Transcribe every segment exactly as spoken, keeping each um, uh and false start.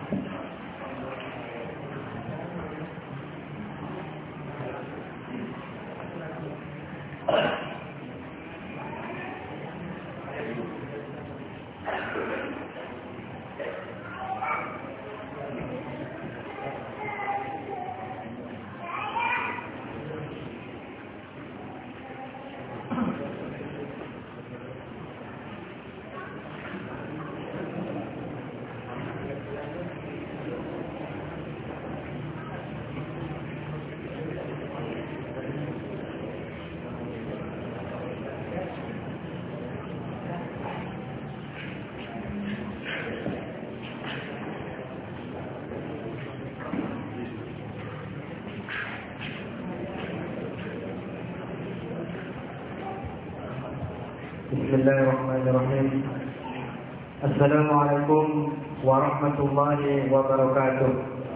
Bismillahirrahmanirrahim. Assalamualaikum warahmatullahi wabarakatuh.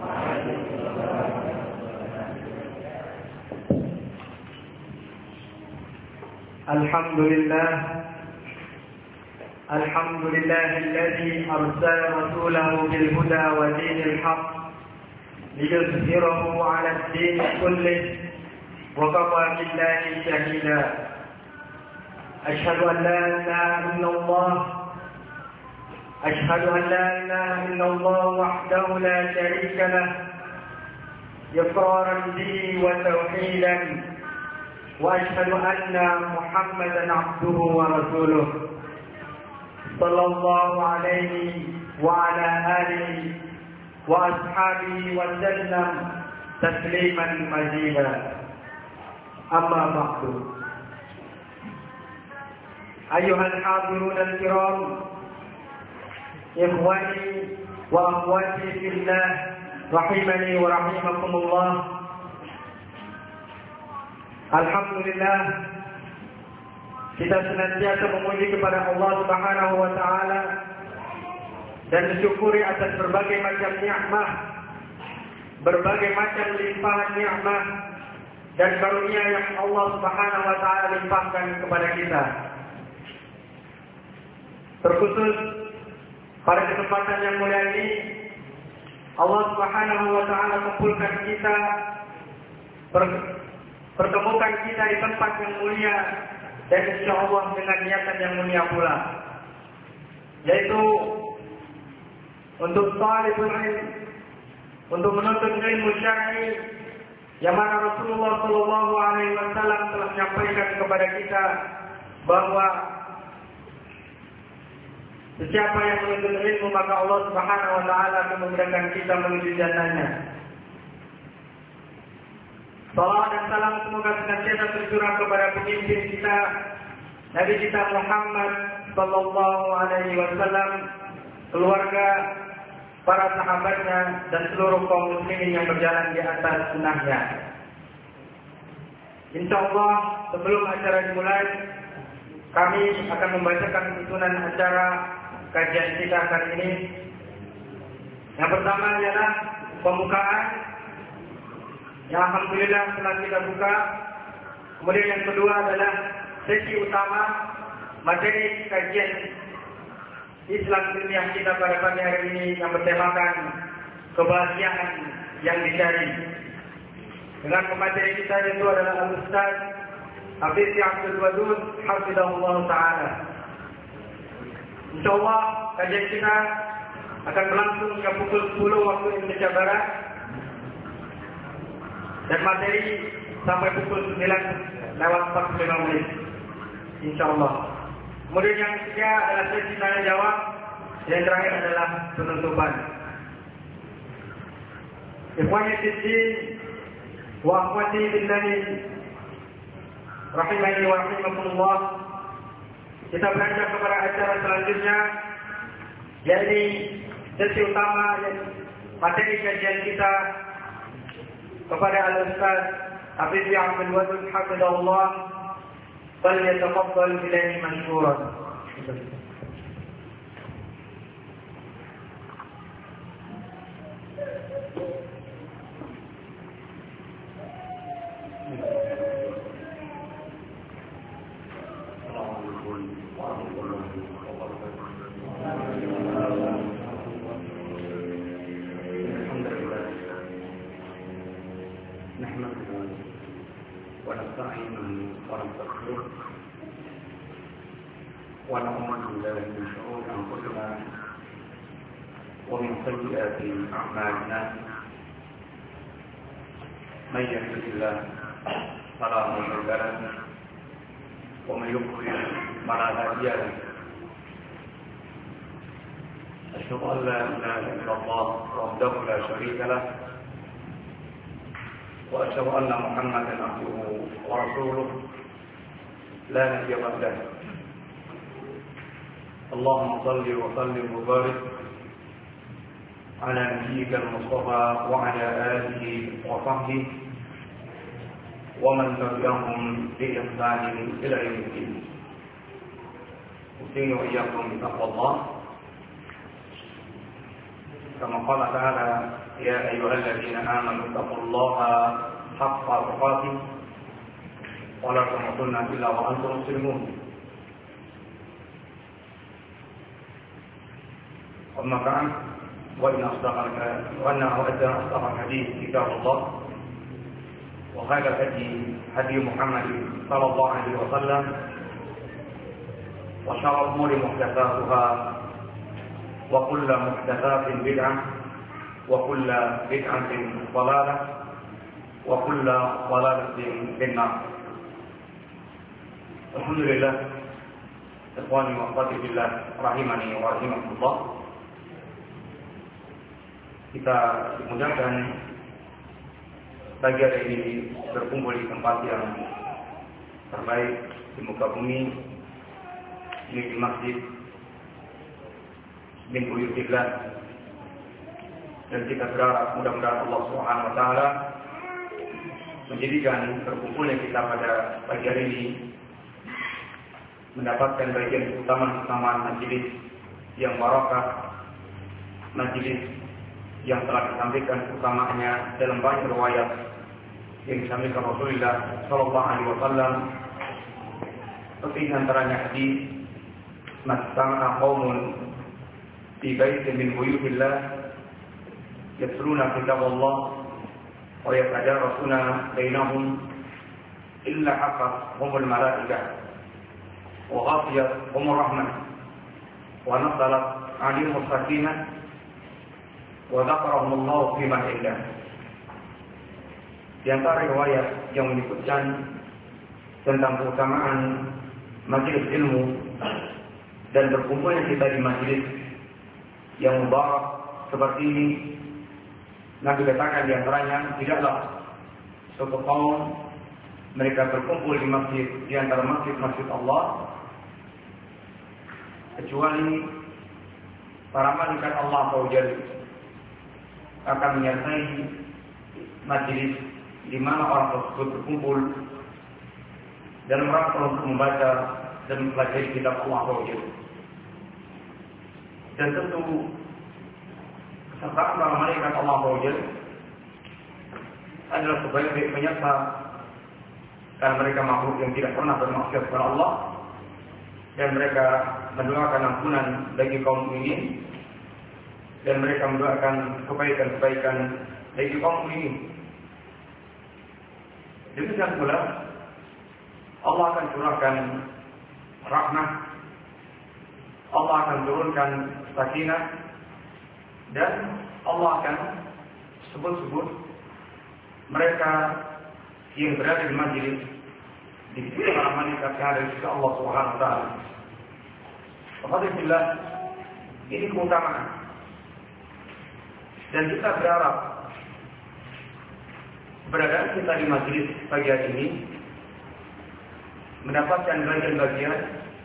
Alhamdulillah Alhamdulillahilladzi arsala rasulahu bil huda wa dinil haqq liyuzhirahu 'ala ad-din kullih wa kafa billahi shahida. أشهد أن لا إله إلا الله أشهد أن لا إله إلا الله وحده لا شريك له إقرارا به وتوحيدا وأشهد أن محمدا عبده ورسوله صلى الله عليه وعلى آله وأصحابه وسلم تسليما مزيدا. أما بعد، أيها الحاضرون الكرام، إخواني وأخواتي في الله، رحمني ورحمكم الله. Alhamdulillah, kita senantiasa memuji kepada Allah Subhanahu wa taala dan mensyukuri atas berbagai macam nikmat, berbagai macam limpahan nikmat dan karunia yang Allah Subhanahu wa taala limpahkan kepada kita. Terkhusus pada kesempatan yang mulia ini, Allah Subhanahu wa taala kumpulkan kita, pertemukan kita di tempat yang mulia dan insyaallah dengan niatan yang mulia pula, yaitu untuk talibul ilm, untuk menuntut ilmu syar'i yang mana Rasulullah sallallahu alaihi wasallam telah menyampaikan kepada kita bahwa sesiapa yang menuntut ilmu maka Allah Subhanahu wa taala akan memudahkan kita menuju jannahnya. Salawat dan salam semoga senantiasa tercurah kepada pemimpin kita, Nabi kita Muhammad sallallahu alaihi wasallam, keluarga, para sahabatnya dan seluruh kaum muslimin yang berjalan di atas sunnahnya. Insyaallah sebelum acara dimulai, kami akan membacakan susunan acara kajian kita kali ini. Yang pertama adalah pembukaan, yang alhamdulillah telah kita buka. Kemudian yang kedua adalah sesi utama materi kajian Islam ilmiah kita pada pagi hari ini yang bertemakan kebahagiaan yang dicari. Dengan pemateri kita yaitu adalah Al-Ustaz Hafiz Abdul Wadud hafizahullah taala. Insyaallah kajian kita akan berlangsung hingga pukul sepuluh waktu Indonesia Barat dan materi sampai pukul sembilan lewat empat puluh lima menit. Insyaallah. Kemudian yang ketiga adalah sesi tanya jawab. Yang terakhir adalah penutupan. Ikhwani fiddin wa akhwati billahi rahimani wa rahimakumullah. Kita beranjak kepada acara selanjutnya, yakni sesi utama materi kajian kita kepada Al-Ustaz Hafiz Abdul Wadud hafizahullah. فليتفضل إليه مشكورا. ونستعينه ونستغفره ونعوذ بالله من شرور أنفسنا ومن سيئات أعمالنا من يهده الله فلا مضل له ومن يضلل فلا هادي له أشهد أن لا إله إلا الله وحده لا شريك له وأشهد أن محمدا عبده ورسوله لا نبي بعده اللهم صل وسلم وبارك على نبيك المصطفى وعلى آله وصحبه ومن تبعهم بإحسان إلى يوم الدين. أوصيكم وإياكم بتقوى الله كما قال تعالى يا أيها الذين آمنوا اتقوا الله حق تقاته ولا تموتن إلا وأنتم مسلمون. أما بعد وإن أصدق وأن أصدق الحديث كتاب الله وخير الهدي هدي محمد صلى الله عليه وسلم وشر الأمور محدثاتها وكل محدثات بدعة وكل بدعة ضلالة وكل ضلالة في النار. الحمد لله إخواني وأخواتي في الله rahimani wa rahimakumullah. Kita dimudahkan pagi hari ini berkumpul di tempat yang terbaik di muka bumi, ini di Masjid min buyutillah, dan kita berharap mudah-mudahan Allah Subhanahu wa taala menjadikan berkumpulnya kita pada pagi hari ini mendapatkan bagian keutamaan-keutamaan majelis yang barakah, majelis yang telah disampaikan keutamaannya dalam banyak riwayat yang disampaikan Rasulullah Sallallahu Alaihi Wasallam. Seperti antaranya hadis "Mastama'a qaumun fi baitin min buyutillah yatluna kitaballah wa yatadarasuna bainahum illa hafathumul malaikah wa ghafiyatuhumur rahmah wa nazalat 'alaihimul sakinah wa dzakarahumullahu fi man indah." Di antara riwayat yang menyebutkan tentang keutamaan majelis ilmu dan berkumpulnya kita di majelis yang mubarak seperti ini, Nabi katakan di antaranya tidaklah suatu kaum mereka berkumpul di masjid di antara masjid-masjid Allah kecuali para malaikat Allah Subhanahu akan menyertai majelis di mana orang tersebut berkumpul dalam rangka untuk membaca dan mempelajari kitab Allah Subhanahu. Dan tentu kesertaan para malaikat Allah Subhanahu adalah sebaik-baik penyerta, karena mereka makhluk yang tidak pernah bermaksiat kepada Allah dan mereka mendoakan ampunan bagi kaum mukminin dan mereka mendoakan kebaikan-kebaikan bagi kaum mukminin. Demikian pula Allah akan curahkan rahmat, Allah akan turunkan sakinah, dan Allah akan sebut-sebut mereka yang berada di majelis di sisi para malaikat yang ada di sisi Allah Subhanahu wa taala. Alhamdulillah, ini keutamaan. Dan kita berharap keberadaan kita di majelis pagi hari ini mendapatkan bagian-bagian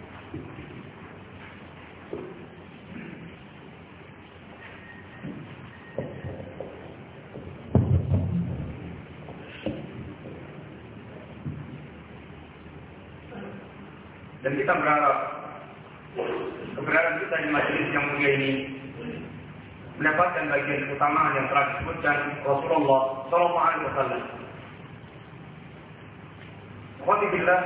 dan kita berharap keberadaan kita di majelis yang mulia ini mendapatkan bagian keutamaan yang telah disebutkan Rasulullah Sallallahu Alaihi Wasallam. Alhamdulillah,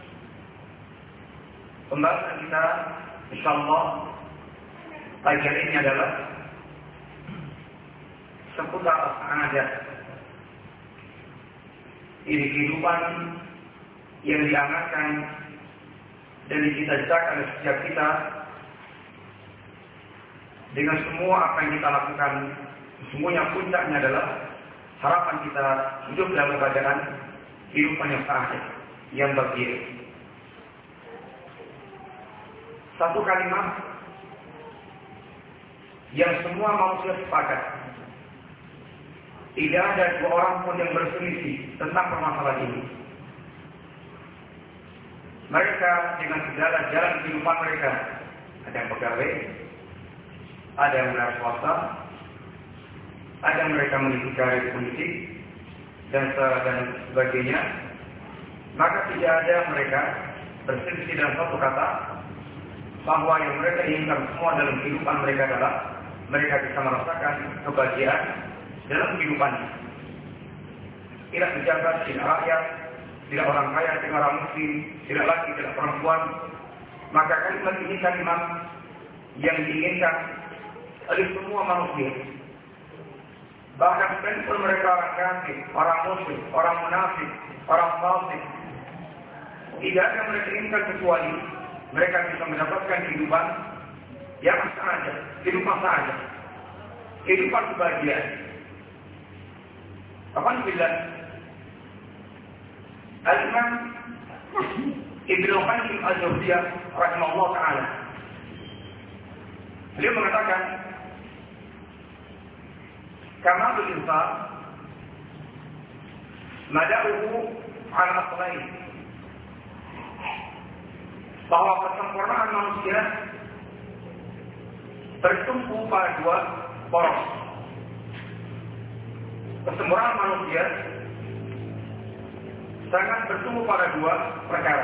pembahasan kita insyaallah pagi hari ini adalah seputar adat, ini kehidupan yang diangankan dan dicita-citakan oleh setiap kita, dengan semua apa yang kita lakukan, semuanya puncaknya adalah harapan kita hidup dalam keadaan kehidupan yang sahih, yang bahagia. Satu kalimat yang semua manusia sepakat. Tidak ada dua orang pun yang berselisih tentang permasalahan ini. Mereka dengan segala jalan kehidupan mereka, ada yang pegawai, ada yang wilayah swasta, ada yang mereka memiliki karir politik dan dan sebagainya. Maka tidak ada mereka berselisih dalam satu kata bahwa yang mereka inginkan semua dalam kehidupan mereka adalah mereka bisa merasakan kebahagiaan dalam kehidupannya. Tidak pejabat, tidak rakyat, tidak orang kaya, tidak orang muslim, tidak laki, tidak perempuan. Maka kalimat ini kalimat yang diinginkan oleh semua manusia. Bahkan sekalipun mereka orang kafir, orang musyrik, orang munafik, orang fasik, tidak ada yang mereka inginkan kecuali mereka bisa mendapatkan kehidupan yang saja, kehidupan saja, kehidupan kebahagiaan. Alhamdulillah, Al-Imam Ibnu Qayyim Al-Jauziyah rahimahullah taala, beliau mengatakan, kamalul insan madaruhu ala aslain, bahwa kesempurnaan manusia bertumpu pada dua poros. Kesempurnaan manusia sangat bertumpu pada dua perkara.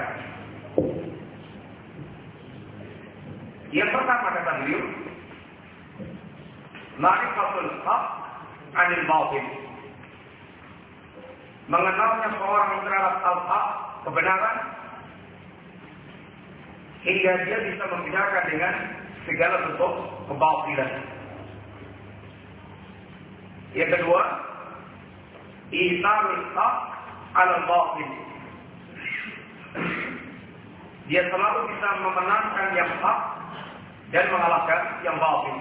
Yang pertama kata beliau, ma'rifatul haq 'anil batil, mengenalnya seorang terhadap al-haq, kebenaran, hingga dia bisa membedakan dengan segala bentuk kebatilan. Yang kedua, itharul haq 'alal batil, dia selalu bisa memenangkan yang hak dan mengalahkan yang batil.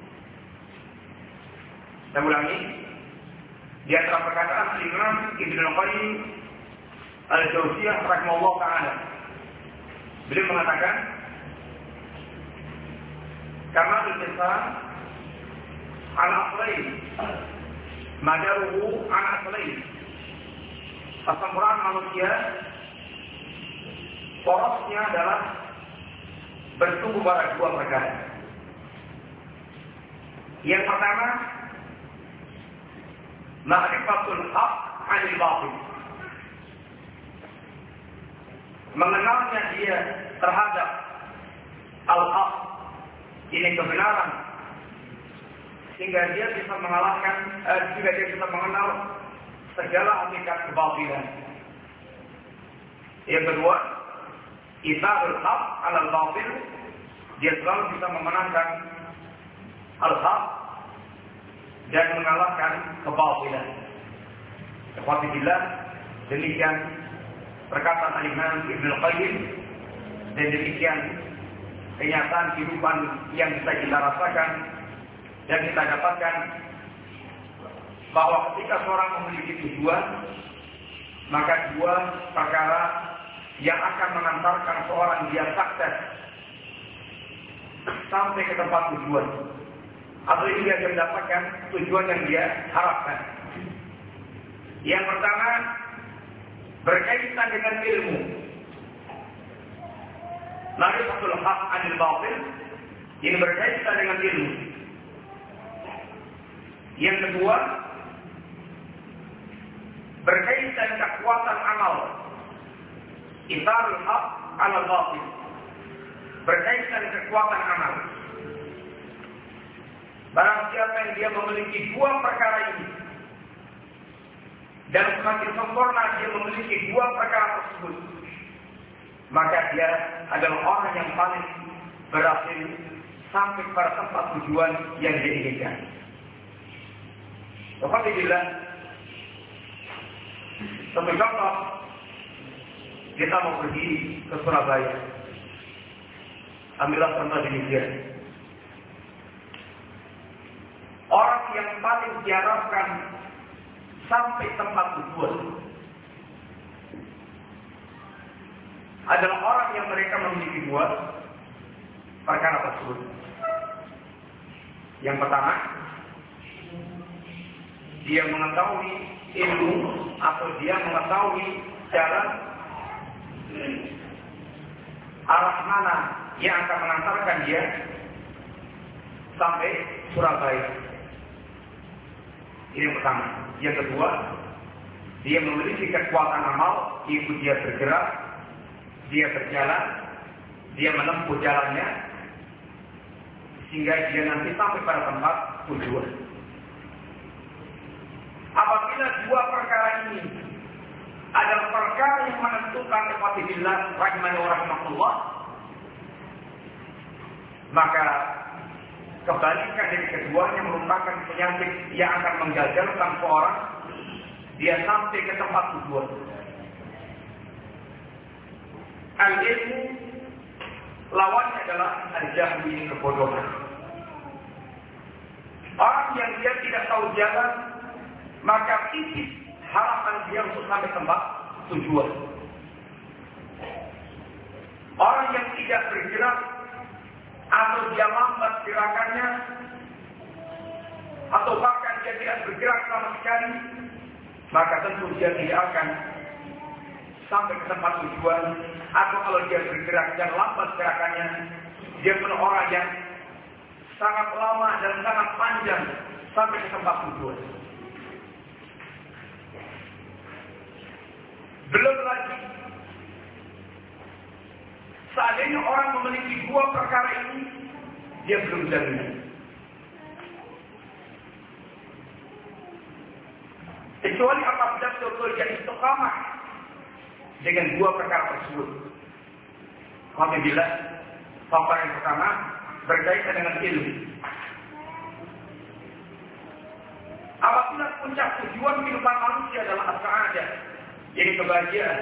Saya ulangi, di antara perkataan Imam Ibnu Qayyim Al-Jauziyah rahimahullah taala, beliau mengatakan, kamalul insan ala aslain madaruhu ala aslain, kesempurnaan manusia porosnya adalah bertumbuh pada dua perkara. Yang pertama, ma'rifatul haq 'anil batil, mengenalnya dia terhadap al-haq, ini kebenaran, sehingga dia bisa mengalahkan, eh, sehingga dia bisa mengenal segala hakikat kebatilan. Yang kedua, itharul haq 'alal batil, dia selalu bisa memenangkan al-haq dan mengalahkan kebatilan. Seperti bila demikian perkataan Imam Ibnu Qayyim, dan demikian kenyataan kehidupan yang bisa kita rasakan dan kita dapatkan, bahwa ketika seorang memiliki tujuan, maka dua perkara yang akan mengantarkan seorang dia sukses sampai ke tempat tujuan, atau dia akan mendapatkan tujuan yang dia harapkan. Yang pertama, berkaitan dengan ilmu, ma'rifatul haq 'anil batil, ini berkaitan dengan ilmu. Yang kedua, berkaitan kekuatan amal, itharul haq 'alal batil, berkaitan kekuatan amal. Barang siapa yang dia memiliki dua perkara ini, dan semakin sempurna dia memiliki dua perkara tersebut, maka dia adalah orang yang paling berhasil sampai pada tempat tujuan yang dia inginkan. Alhamdulillah, Satu contoh, kita mau pergi ke Surabaya. Ambillah contoh demikian. Orang yang paling diharapkan sampai tempat tujuan adalah orang yang mereka memiliki dua perkara tersebut. Yang pertama, dia mengetahui ilmu atau dia mengetahui jalan arah mana yang akan mengantarkan dia sampai Surabaya. Ini yang pertama. Yang kedua, dia memiliki kekuatan amal, ikut dia bergerak, dia berjalan, dia menempuh jalannya, sehingga dia nanti sampai pada tempat tujuan. Apabila dua perkara ini adalah perkara yang menentukan ikhwatillah rahimani wa rahmatullah, maka kebalikan dari keduanya merupakan penyakit yang akan menggagalkan seorang dia sampai ke tempat tujuan. Al-ilmu lawannya adalah al-jahlu, ini kebodohan. Orang yang dia tidak tahu jalan, maka tipis harapan dia untuk sampai tempat tujuan. Orang yang tidak bergerak atau dia lambat gerakannya, atau bahkan dia tidak bergerak sama sekali, maka tentu dia tidak akan sampai ke tempat tujuan. Atau kalau dia bergerak dan lambat gerakannya, dia pun orang yang sangat lama dan sangat panjang sampai ke tempat tujuan. Belum lagi, seandainya orang memiliki dua perkara ini, dia belum jaminan. Kecuali apabila betul-betul dia istiqamah dengan dua perkara tersebut. Apabila paparan yang pertama berkaitan dengan ilmu. Apabila puncak tujuan kehidupan manusia adalah as-sa'adah, yaitu kebahagiaan,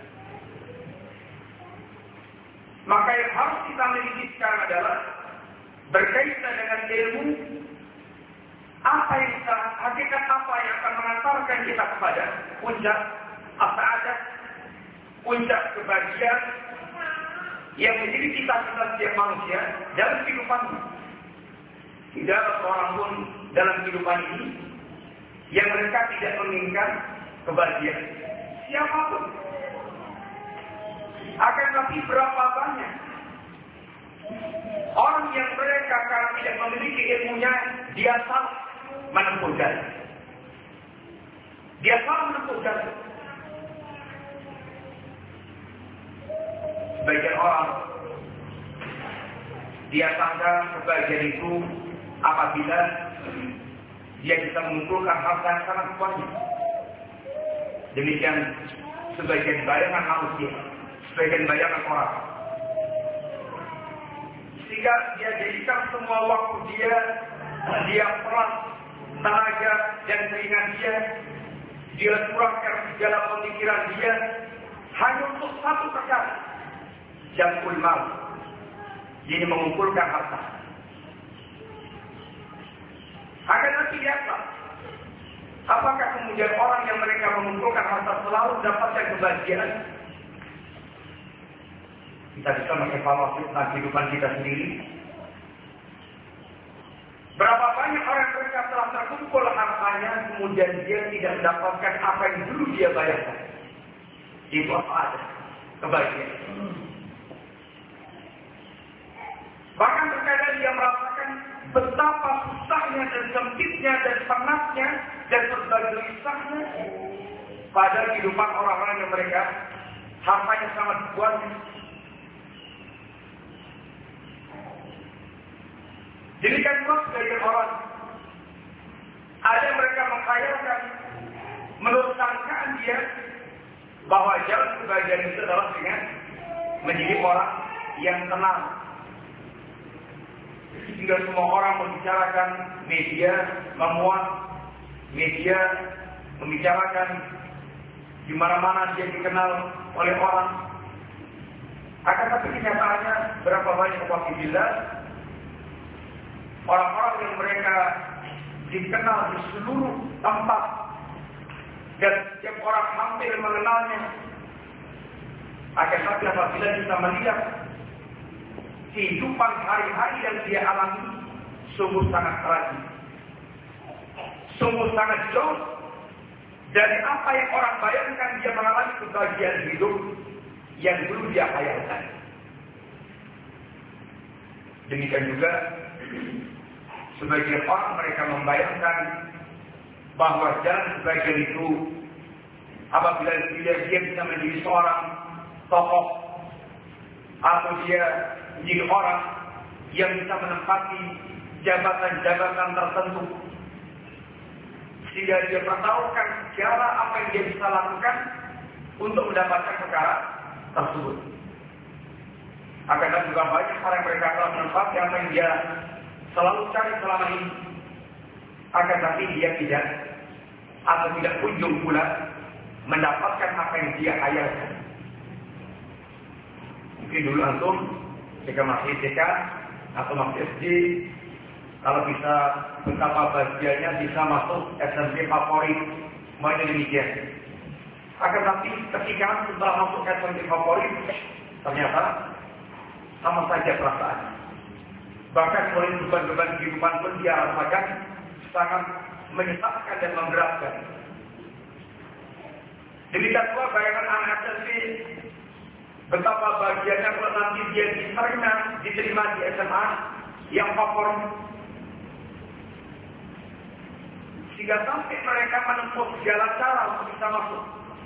maka yang harus kita miliki sekarang adalah berkaitan dengan ilmu. Apa yang kita, hakikat apa yang akan mengantarkan kita kepada puncak as-sa'adah, puncak kebahagiaan yang menjadi cita-cita setiap manusia dalam kehidupan. Tidak ada seorang pun dalam kehidupan ini yang mereka tidak menginginkan kebahagiaan. Siapapun. Akan tapi berapa banyak orang yang mereka karena tidak memiliki ilmunya, dia salah menempuh jalan. Dia salah menempuh jalan. Sebagian orang dia sangka kebahagiaan itu apabila dia bisa mengumpulkan harta yang sangat banyak. Demikian sebagian bayangan manusia, sebagian bayangan orang. Sehingga dia jadikan semua waktu dia, dia peras tenaga dan keringat dia, dia curahkan segala pemikiran dia hanya untuk satu perkara, jamul mal, ini mengumpulkan harta. Akan tapi biasa, apakah kemudian orang yang mereka mengumpulkan harta selalu mendapatkan kebahagiaan? Kita bisa mengevaluasi tentang kehidupan kita sendiri. Berapa banyak orang mereka telah terkumpul hartanya, kemudian dia tidak mendapatkan apa yang dulu dia bayarkan. Itu apa ada? Kebahagiaan. Bahkan terkadang dia merasakan betapa susahnya dan sempitnya dan penatnya dan berbagai risahnya pada kehidupan orang-orang yang mereka hartanya sangat banyak. Demikian pula sebagian orang, ada yang mereka menghayalkan menurut sangkaan dia bahwa jalan kebahagiaan itu adalah dengan menjadi orang yang tenang. Sehingga semua orang membicarakan, media memuat, media membicarakan di mana-mana dia dikenal oleh orang. Akan tapi kenyataannya berapa banyak wakilah orang-orang yang mereka dikenal di seluruh tempat dan setiap orang hampir mengenalnya. Akan tapi apabila kita melihat kehidupan hari-hari yang dia alami, sungguh sangat tragis, sungguh sangat jauh dari apa yang orang bayangkan dia mengalami kebahagiaan hidup yang dulu dia hayalkan. Demikian juga sebagian orang mereka membayangkan bahwa jalan kebahagiaan itu apabila dia, dia bisa menjadi seorang tokoh atau dia menjadi orang yang bisa menempati jabatan-jabatan tertentu, sehingga dia pertaruhkan segala apa yang dia bisa lakukan untuk mendapatkan perkara tersebut. Akan tetapi juga banyak orang yang mereka telah menempati apa yang dia selalu cari selama ini. Akan tetapi dia tidak atau tidak kunjung pula mendapatkan apa yang dia hayalkan. Mungkin dulu antum ketika masih T K atau masih S D, kalau bisa betapa bahagianya bisa masuk S M P favorit, semuanya demikian. Akan tetapi ketika setelah masuk S M P favorit, ternyata sama saja perasaan. Bahkan mulai beban-beban kehidupan pun dia rasakan sangat menyesatkan dan memberatkan. Demikian pula bayangan anak S M P, betapa bahagianya kalau nanti dia diterima, diterima di S M A yang favorit. Sehingga sampai mereka menempuh segala cara untuk bisa masuk.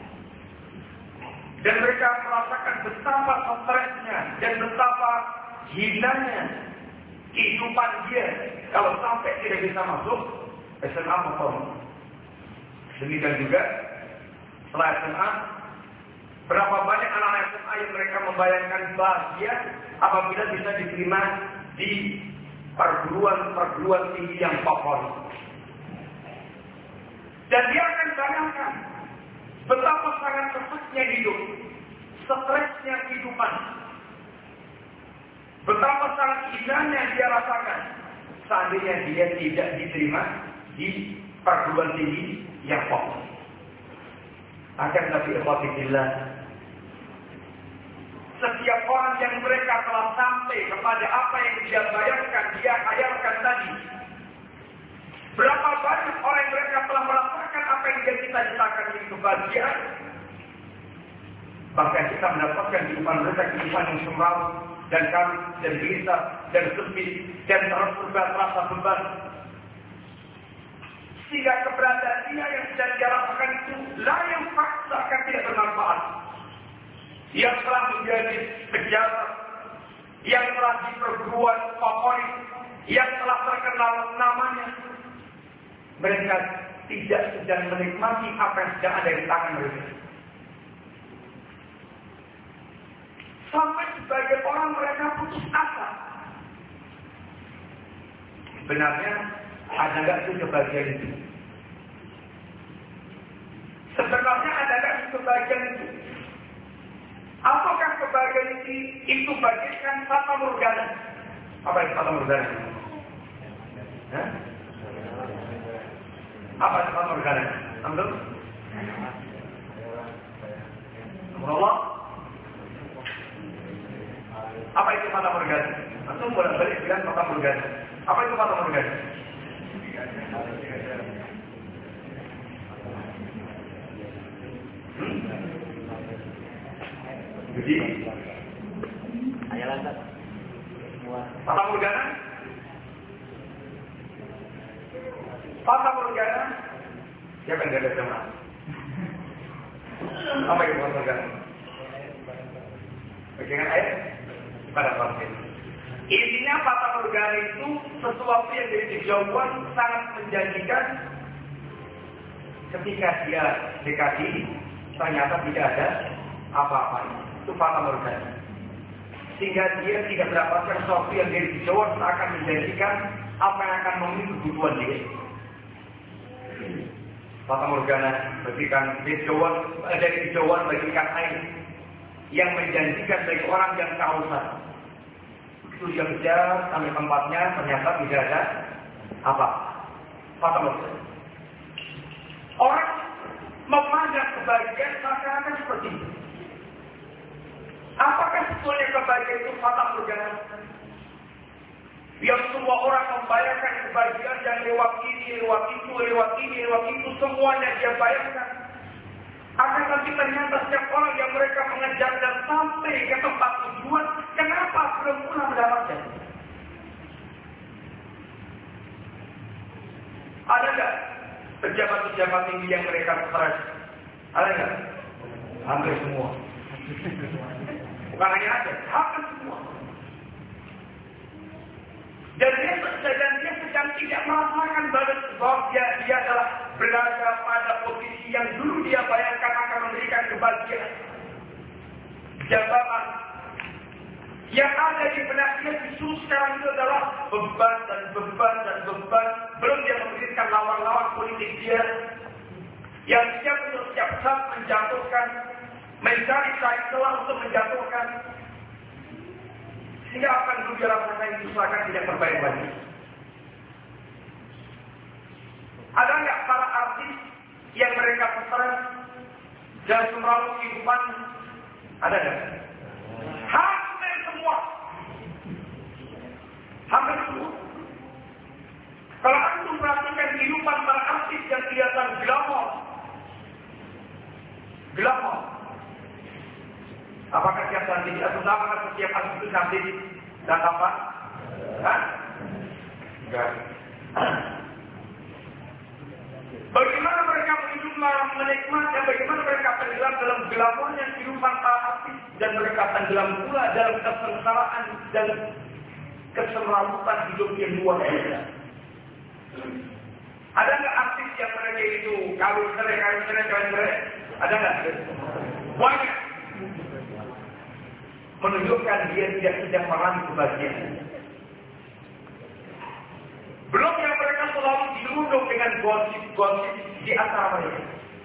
Dan mereka merasakan betapa stresnya dan betapa hinanya kehidupan dia kalau sampai tidak bisa masuk S M A favorit. Demikian juga setelah S M A, berapa banyak anak-anak S M A yang mereka membayangkan bahagia apabila bisa diterima di perguruan-perguruan tinggi yang favorit. Dan dia akan bayangkan betapa sangat sesatnya hidup, stresnya kehidupan, betapa sangat indahnya dia rasakan seandainya dia tidak diterima di perguruan tinggi yang favorit. Akan tapi alhamdulillah, setiap orang yang mereka telah sampai kepada apa yang dia bayangkan, dia hayalkan tadi, berapa banyak orang yang mereka telah merasakan apa yang dia cita-citakan ini kebahagiaan, bahkan kita mendapatkan kehidupan mereka kehidupan yang suram dan karib dan gelisah dan sempit dan terus terasa beban. Sehingga keberadaan dia yang sedang dia rasakan itu layak fakta akan tidak bermanfaat. Yang telah menjadi pejabat, yang telah di perguruan favorit, yang telah terkenal namanya, mereka tidak sedang menikmati apa yang sedang ada di tangan mereka. Sampai sebagai orang mereka putus asa. Sebenarnya ada nggak itu kebahagiaan itu? Sebenarnya ada nggak itu kebahagiaan itu? Apakah kebahagiaan itu itu bagaikan fata morgana? Apa itu fata morgana? Hah? Apa itu fata morgana? Ambil? Allah? Apa itu fata morgana? Antum bolak-balik bilang fata morgana. Apa itu fata morgana? Hmm? Jadi, ayalah tak. Fata morgana? Fata morgana? Siapa yang ada sama? Apa itu fata morgana? Bagian ayat pada pasir. Intinya fata morgana itu sesuatu yang dari kejauhan sangat menjanjikan, ketika dia dekati ternyata tidak ada apa-apa. Itu fata morgana. Sehingga dia tidak mendapatkan sesuatu yang dari kejauhan akan menjanjikan apa yang akan memenuhi kebutuhan dia. fata morgana bagikan hijauan, dari hijauan bagikan air yang menjanjikan bagi orang yang kehausan. Begitu dia kejar sampai tempatnya, ternyata tidak ada apa? Fata morgana. Orang memandang kebahagiaan seakan-akan seperti itu. Apakah sebetulnya kebahagiaan itu fata morgana? Yang semua orang membayangkan kebahagiaan yang lewat ini, lewat itu, lewat ini, lewat itu, semuanya dia bayangkan. Akan tapi ternyata setiap orang yang mereka mengejar dan sampai ke tempat tujuan, kenapa belum pernah mendapatkan? Ada nggak pejabat-pejabat tinggi yang mereka stres? Ada nggak? Hampir semua. Bukan hanya ada, hampir semua. Dan dia, dan dia sedang tidak merasakan bahwa dia, dia adalah berada pada posisi yang dulu dia bayangkan akan memberikan kebahagiaan. Jabatan yang ada di benak dia justru sekarang itu adalah beban dan beban dan beban. Belum dia memberikan lawan-lawan politik dia yang siap untuk setiap saat menjatuhkan, mencari-cari celah untuk menjatuhkan. Sehingga apa yang dulu dia rasakan itu seakan tidak terbaik lagi. Ada nggak para artis yang mereka stres dan semeraut kehidupan? Ada nggak? Hampir semua. Hampir semua. Kalau antum perhatikan kehidupan para artis yang kelihatan glamor, glamor. Apakah setiap cantik? Atau apakah setiap artis itu cantik dan apa? Hah? Enggak. Bagaimana mereka hidup menikmati, bagaimana mereka tenggelam dalam glamornya kehidupan para artis, dan mereka tenggelam pula dalam kesengsaraan dan kesemrawutan hidup yang luar biasa. Ada nggak artis yang mereka itu kawin cerai, kawin cerai, kawin cerai? Ada nggak? Banyak. Menunjukkan dia tidak tidak meraih kebahagiaan. Belum yang mereka selalu dirundung dengan gosip-gosip di antara mereka.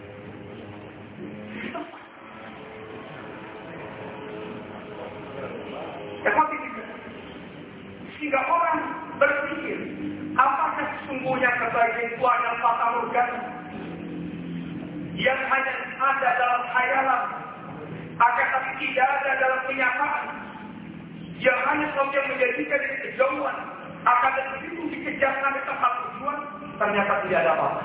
Tetapi sehingga orang berpikir, apakah sesungguhnya kebahagiaan itu hanya fata morgana yang hanya ada dalam khayalan, akan tapi tidak ada dalam kenyataan, yang hanya saja menjadikan kejauhan, akan dan begitu dikejar sampai tempat tujuan, ternyata tidak ada apa-apa.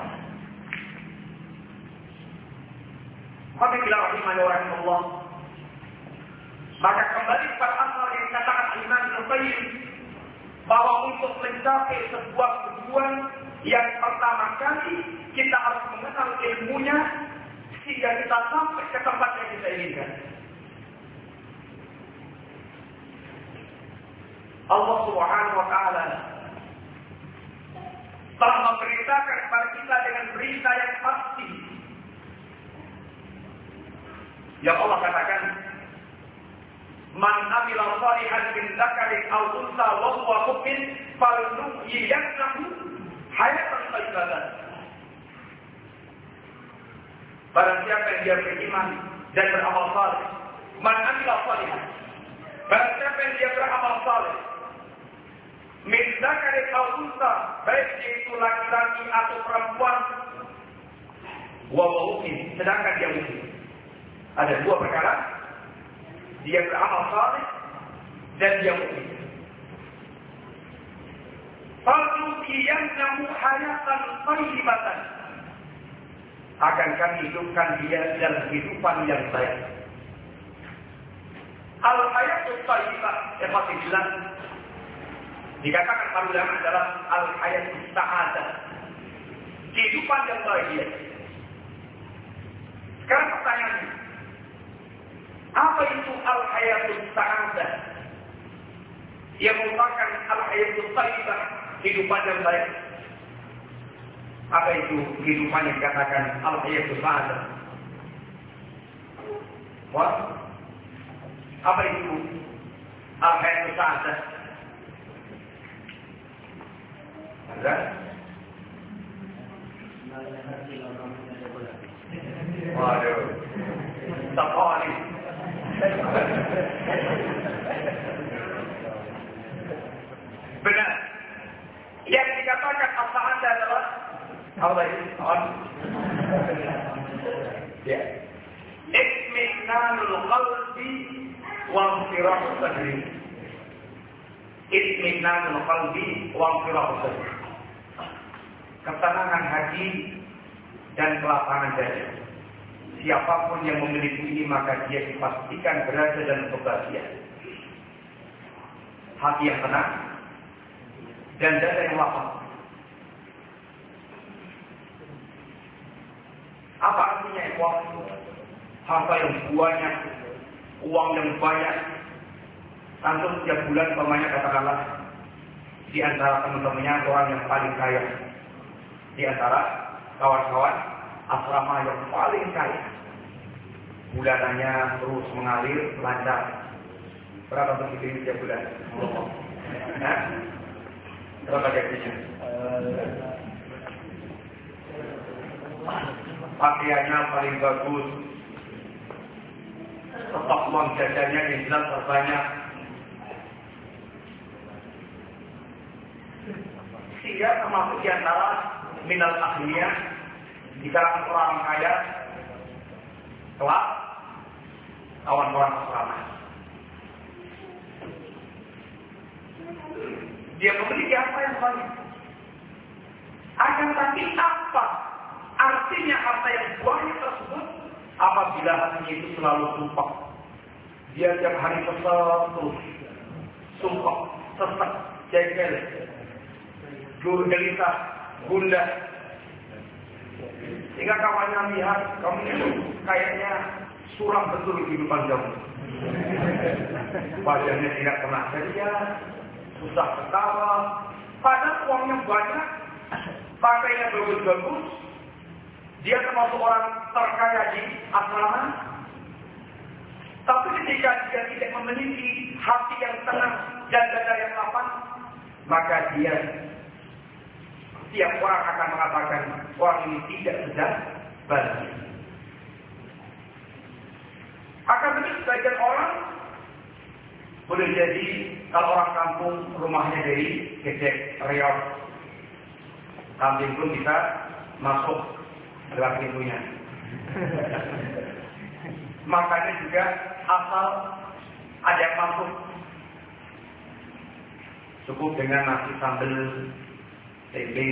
Maka bila rahimani Allah, maka kembali pada asal yang dikatakan Imam Al-Qayyim, bahwa untuk mencapai sebuah tujuan, yang pertama kali kita harus mengenal ilmunya, sehingga kita sampai ke tempat yang kita inginkan. Allah Subhanahu wa Ta'ala telah memberitakan kepada kita dengan berita yang pasti. Yang Allah katakan, "Man amila shalihan min dzakarin aw untha wa huwa mu'min falyuhyiyannahu hayatan thayyibatan." Barang siapa yang dia beriman dan beramal saleh, man amila shalihan, barang siapa yang dia beramal saleh, min dzakarin aw untha, baik dia itu laki-laki atau perempuan, wa huwa mu'min, sedangkan dia mukmin. Ada dua perkara, dia beramal saleh dan dia mukmin. Falyuhyiyannahu hayatan thayyibatan, akan kami hidupkan dia dalam kehidupan yang baik. Al-hayatul thayyibah yang pasti jelas dikatakan para ulama adalah al-hayatul sa'adah, kehidupan yang bahagia. Sekarang pertanyaannya, apa itu al-hayatul sa'adah? Yang merupakan al-hayatul thayyibah, kehidupan yang baik. Apa itu kehidupan yang dikatakan al-hayatul sa'adah? What? Apa itu al-hayatul sa'adah? Ada? Waduh, sekali. Benar. Yang dikatakan apa Anda adalah apa ini? On. Ya. Itminanul qalbi wa infirahus sadri. Itminanul qalbi wa infirahus sadri. Ketenangan hati dan kelapangan dada. Siapapun yang memiliki ini maka dia dipastikan berada dalam kebahagiaan. Hati yang tenang dan dada yang lapang. Apa artinya ikhwah? Harta yang banyak, uang yang banyak. Tentu setiap bulan umpamanya katakanlah di antara teman-temannya orang yang paling kaya, di antara kawan-kawan asrama yang paling kaya, bulanannya terus mengalir lancar. Berapa begitu setiap bulan? Nah, berapa gajinya? Pakaiannya paling bagus, stok uang jajannya yang jelas terbanyak. Sehingga termasuk di antara minal akhirnya di kalangan orang kaya kelak kawan-kawan asrama. Dia memiliki apa yang banyak. Akan tapi apa artinya harta yang banyak tersebut apabila hatinya itu selalu sumpah. Dia tiap hari kesal terus, sumpah, sesek, jengkel, gelisah, gundah. Sehingga kawannya lihat kamu itu kayaknya suram betul kehidupan kamu. Wajahnya tidak pernah ceria, susah ketawa. Padahal uangnya banyak, pakainya bagus-bagus. Dia termasuk orang terkaya di asrama. Tapi ketika dia tidak memiliki hati yang tenang dan dada yang lapang, maka dia setiap orang akan mengatakan orang ini tidak sedang bahagia. Akan tetapi sebagian orang boleh jadi kalau orang kampung rumahnya dari Gedek, Riau, kambing pun bisa masuk lewat pintunya. Makanya juga asal ada yang masuk cukup dengan nasi sambal tempe,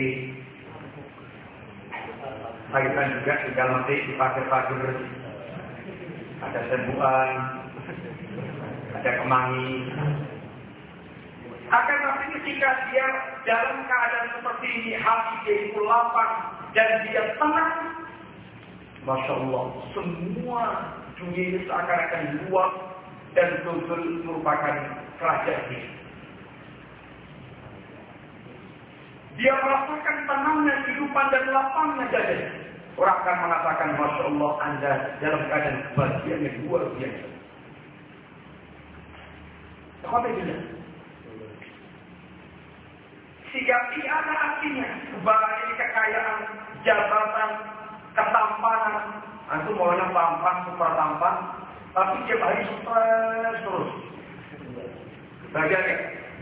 sayuran juga tinggal nanti dipakai-pakai, ada sembuhan, ada kemangi. Akan tapi ketika dia dalam keadaan seperti ini, hati dia itu lapang dan dia tenang, Masya Allah, semua dunia ini seakan-akan luas dan betul-betul merupakan kerajaan dia. Dia merasakan tenangnya kehidupan dan lapangnya dada. Orang akan mengatakan, Masya Allah, Anda dalam keadaan kebahagiaan yang luar biasa. Alhamdulillah. Sehingga tidak ada artinya kebahagiaan ini kekayaan, jabatan, ketampanan. Antum maunya tampan, super tampan, tapi tiap hari stres terus. Bahagia ya?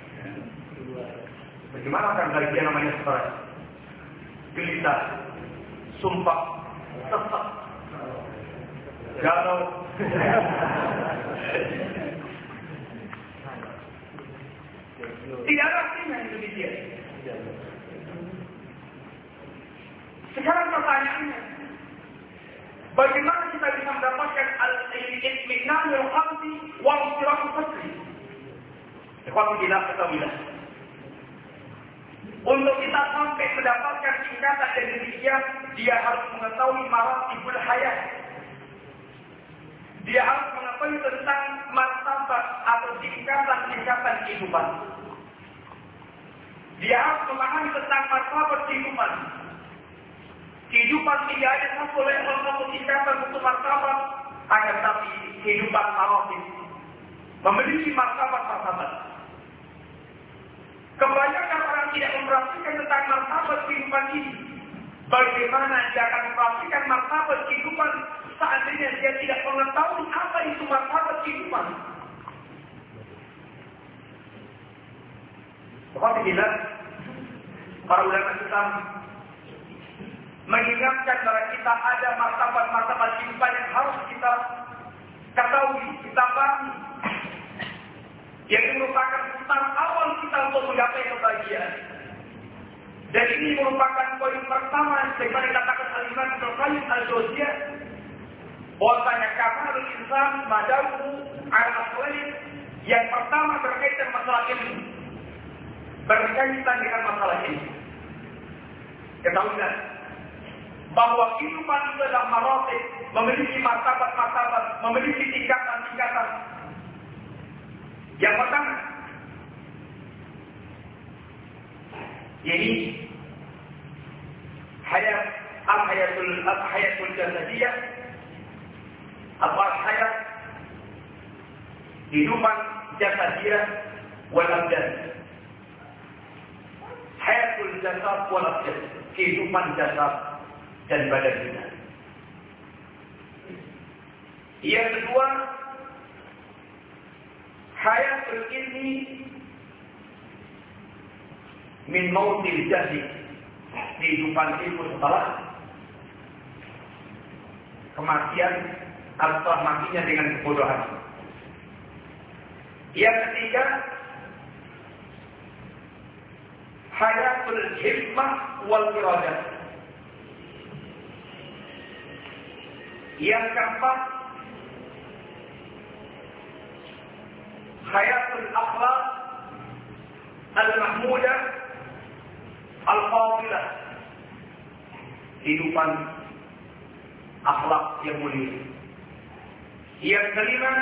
Bagaimana akan bahagia namanya stres? Gelisah, sumpah, sesek, galau. Tidak ada artinya itu dia. Sekarang pertanyaannya, bagaimana kita bisa mendapatkan al-itminanul qalbi wal infirahus sadri? Ikhwan fillah ketahuilah. Untuk kita sampai mendapatkan tingkatan yang demikian, dia harus mengetahui maratibul hayat. Dia harus mengetahui tentang martabat atau tingkatan-tingkatan kehidupan. Dia harus memahami tentang martabat kehidupan. Kehidupan tidak ada satu level, satu tingkatan untuk martabat, akan tapi kehidupan maratib memiliki martabat-martabat. Kebanyakan orang tidak memperhatikan tentang martabat kehidupan ini. Bagaimana dia akan merasakan martabat kehidupan seandainya dia tidak mengetahui apa itu martabat kehidupan. Seperti bila para ulama Islam mengingatkan bahwa kita ada martabat-martabat kehidupan yang harus kita ketahui, kita pahami. Yang merupakan start awal kita untuk menggapai kebahagiaan. Dan ini merupakan poin pertama sebagaimana dikatakan Al-Imam Ibnu Qayyim Al-Jauziyah bahwasanya kamalul insan madahu al-aslain, yang pertama berkaitan masalah ilmu, berkaitan dengan masalah ilmu. Ketahuilah bahwa kehidupan itu adalah maratib, memiliki martabat-martabat, memiliki tingkatan-tingkatan. Yang pertama, ini hayat al-hayatul al-hayatul jasadiyah atau hayat kehidupan jasadiyah wal abdan. Hayatul jasad wal abdan, kehidupan jasad dan badan kita. Yang kedua, hayatul ilmi min mautil jahli, kehidupan ilmu setelah kematian atau matinya dengan kebodohan. Yang ketiga, hayatul hikmah wal iradah. Yang keempat, hayatul akhlaq al-mahmudah al-fadilah, kehidupan akhlak yang mulia. Yang kelima,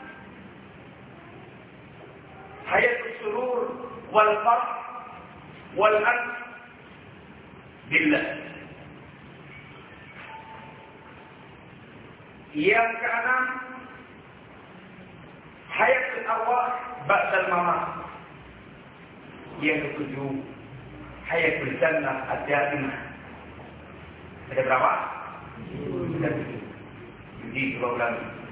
hayatul surur wal farh wal an billah. Yang keenam, hayatul arwah ba'dal mamat. Yang ketujuh, hayatul jannah ad-daimah. Ada berapa? Ada tujuh. Jadi dua bulan.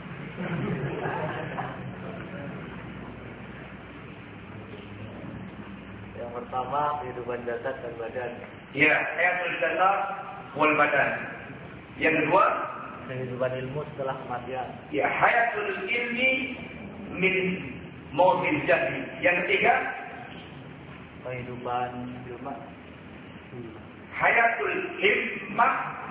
Yang pertama, kehidupan jasad dan badan. Ya, hayatul jasad wal badan. Yang kedua, kehidupan ilmu setelah kematian. Ya, hayatul ilmi min mautil jahli. Yang ketiga, kehidupan ilmu. Hayatul hikmah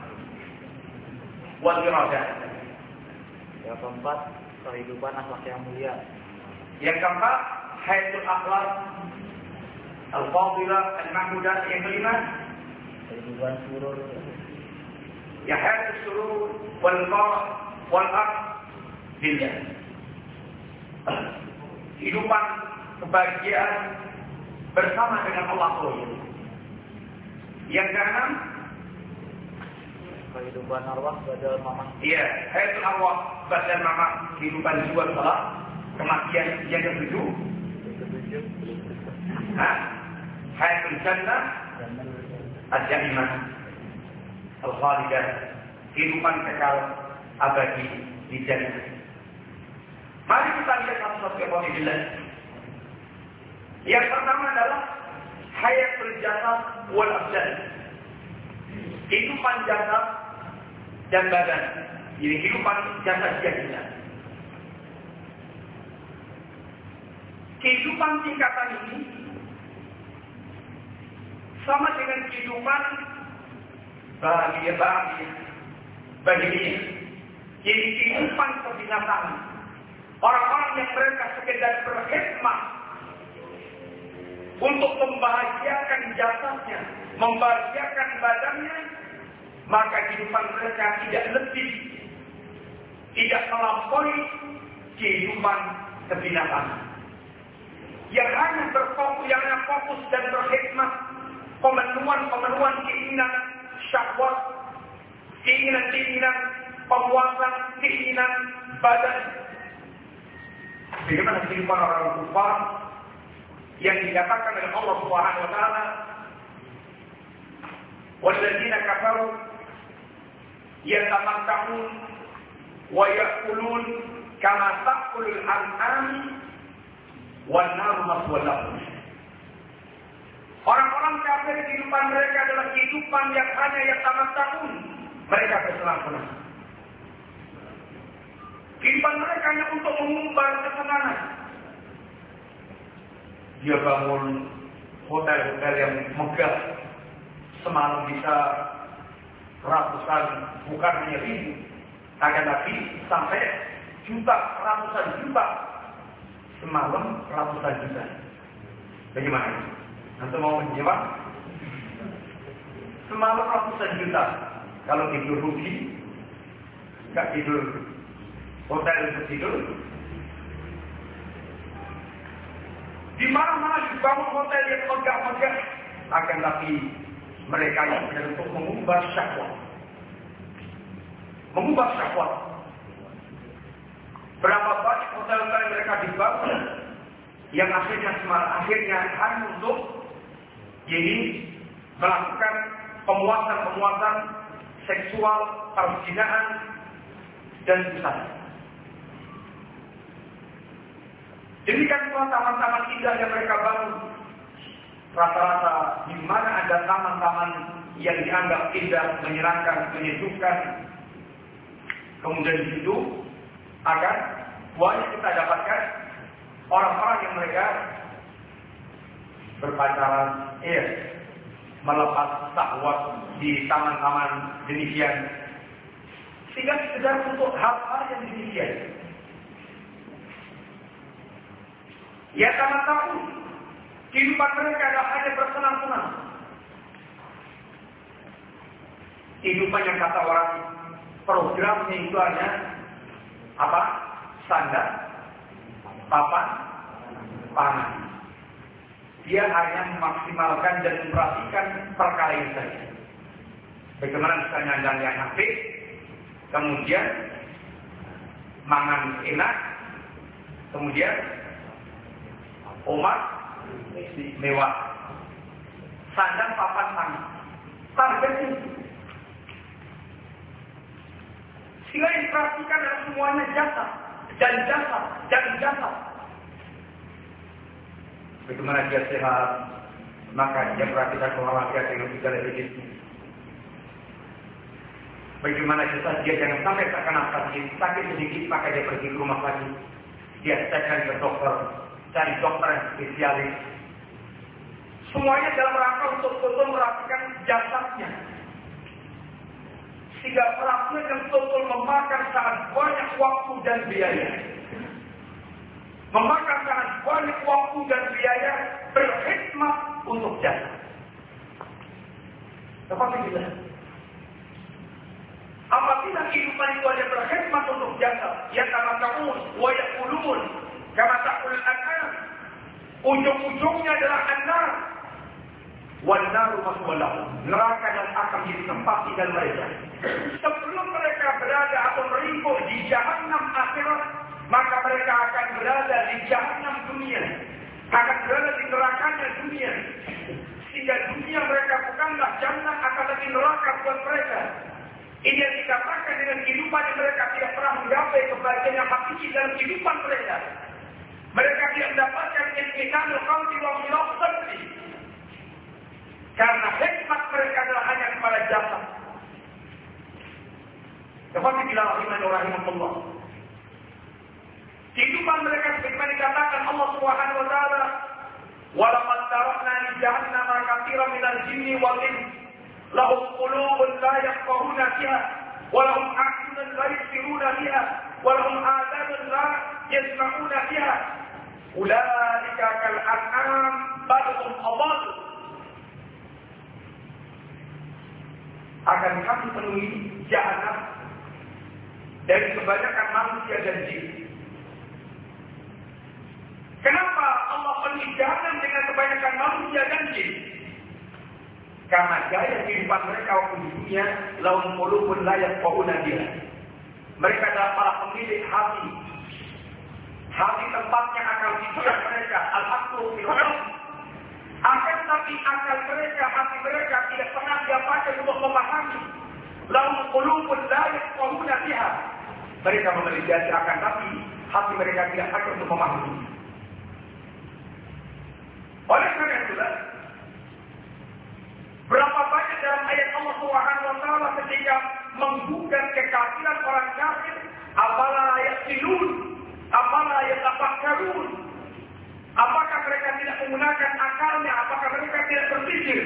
wal iradah. Yang keempat, kehidupan akhlak yang mulia. Yang keempat, hayatul akhlak al-fadilah al-mahmudah. Yang kelima, kehidupan surur. Ya, hayatul surur wal farah wal aqd billah. Kehidupan kebahagiaan bersama dengan Allah Subhanahu. Yang keenam, kehidupan arwah badal mamah. Iya, hayatul arwah badal mamah, kehidupan jiwa setelah kematian. Yang ketujuh, Yang ketujuh, Hah? hayatul jannah ad-daimah al-khalidah, kehidupan kekal abadi di jannah. Mari kita lihat satu-satu kepada. Yang pertama adalah hayatul jasad wal abdan, kehidupan jasad dan badan. Jadi kehidupan jasad kita. Kehidupan tingkatan ini sama dengan kehidupan bahagia-bahagia bagi dia. Jadi kehidupan kebinatangan. Orang-orang yang mereka sekedar berkhidmat untuk membahagiakan jasadnya, membahagiakan badannya, maka kehidupan mereka tidak lebih, tidak melampaui kehidupan kebinatangan. Yang hanya berfokus, yang hanya fokus dan berkhidmat pemenuhan-pemenuhan keinginan syahwat, keinginan-keinginan pemuasan, keinginan badan. Bagaimana kehidupan orang kufar yang dikatakan oleh Allah Subhanahu wa taala, walladzina kafaru yatamatta'un wa ya'kulun kama ta'kulul an'am wan naru maswal lahum. Orang-orang kafir kehidupan mereka adalah kehidupan yang hanya yatamatta'un, mereka bersenang-senang. Kehidupan mereka hanya untuk mengumbar kesenangan. Dia bangun hotel-hotel yang megah, semalam bisa ratusan, bukan hanya ribu, akan tapi sampai juta, ratusan juta, semalam ratusan juta. Bagaimana? Antum mau menjawab? Semalam ratusan juta. Kalau tidur rugi, nggak tidur hotel untuk tidur. Di mana-mana dibangun hotel yang megah-megah, akan tapi mereka yang benar untuk mengubah syahwat, mengubah syahwat. Berapa banyak hotel-hotel yang mereka dibangun, yang akhirnya akhirnya hanya untuk ini melakukan pemuasan-pemuasan seksual, perzinahan dan busana. Demikian pula taman-taman indah yang mereka bangun. Rata-rata di mana ada taman-taman yang dianggap indah, menyenangkan, menyejukkan, kemudian di situ akan banyak kita dapatkan orang-orang yang mereka berpacaran, iya, melepas syahwat di taman-taman demikian, sehingga sekedar untuk hal-hal yang demikian. Ya sama tahu, kehidupan mereka adalah hanya bersenang-senang. Kehidupan yang kata orang programnya itu hanya apa? Sandar, papan, panah. Dia hanya memaksimalkan dan memperhatikan perkara ini saja. Bagaimana misalnya yang H P, kemudian mangan enak, kemudian umat mewah, sandang papan tangan, targetnya. Sehingga yang diperhatikan adalah semuanya jasa dan jasa dan jasa. Bagaimana dia sehat, maka dia perhatikan olahraga dengan segala jenisnya. Bagaimana jasa dia jangan sampai terkena sakit, sakit sedikit maka dia pergi ke rumah sakit. Dia cekkan ke dokter, cari dokter yang spesialis. Semuanya dalam rangka untuk betul merapikan jasadnya. Sehingga pelakunya yang betul memakan sangat banyak waktu dan biaya. Memakan sangat banyak waktu dan biaya berkhidmat untuk jasad. Tetapi bila apabila kehidupan itu hanya berkhidmat untuk jasad, ya kama ta'un wa yaqulun kama ta'ul an'am, ujung-ujungnya adalah an-nar. Wan naru maswal lahum, neraka yang akan ditempati dan mereka. Sebelum mereka berada atau meringkuk di jahanam akhirat, maka mereka akan berada di jahanam dunia, akan berada di nerakanya dunia. Sehingga dunia mereka bukanlah jannah, akan lebih neraka buat mereka. Ini yang dikatakan dengan kehidupan yang mereka tidak pernah menggapai kebahagiaan yang hakiki dalam kehidupan mereka. Mereka tidak mendapatkan itminanul qalbi wa minal sadri. Karena hikmat mereka adalah hanya kepada jasad. Tetapi bila rahimah rahimahullah, kehidupan mereka sebagaimana dikatakan Allah Subhanahu wa taala, "Wa laqad tarakna li jahannama katsiran minal jinni wal ins, lahum qulubun la yafqahuna biha, wa lahum a'yunun la yubsiruna biha, wa lahum adhanun la yasma'una biha. Ulaika kal an'am bal hum adall." Akan kami penuhi jahanam dari kebanyakan manusia dan jin. Kenapa Allah penuhi jahanam dengan kebanyakan manusia dan jin? Karena gaya kehidupan mereka waktu di dunia, lahum qulubun la yafqahuna biha. Mereka adalah para pemilik hati. Hati tempatnya akal pikiran mereka, al-aqlu fil qalb. Akan tapi akal mereka, hati mereka tidak pernah dia pakai untuk memahami. Lahum qulubun la yafqahuna biha. Mereka memiliki hati, akan tapi hati mereka tidak pakai untuk memahami. Oleh karena itulah, berapa banyak dalam ayat Allah Subhanahu wa taala ketika menggugat kekafiran orang kafir, afala yaqilun, afala yatafakkarun. Apakah mereka tidak menggunakan akalnya? Apakah mereka tidak berpikir?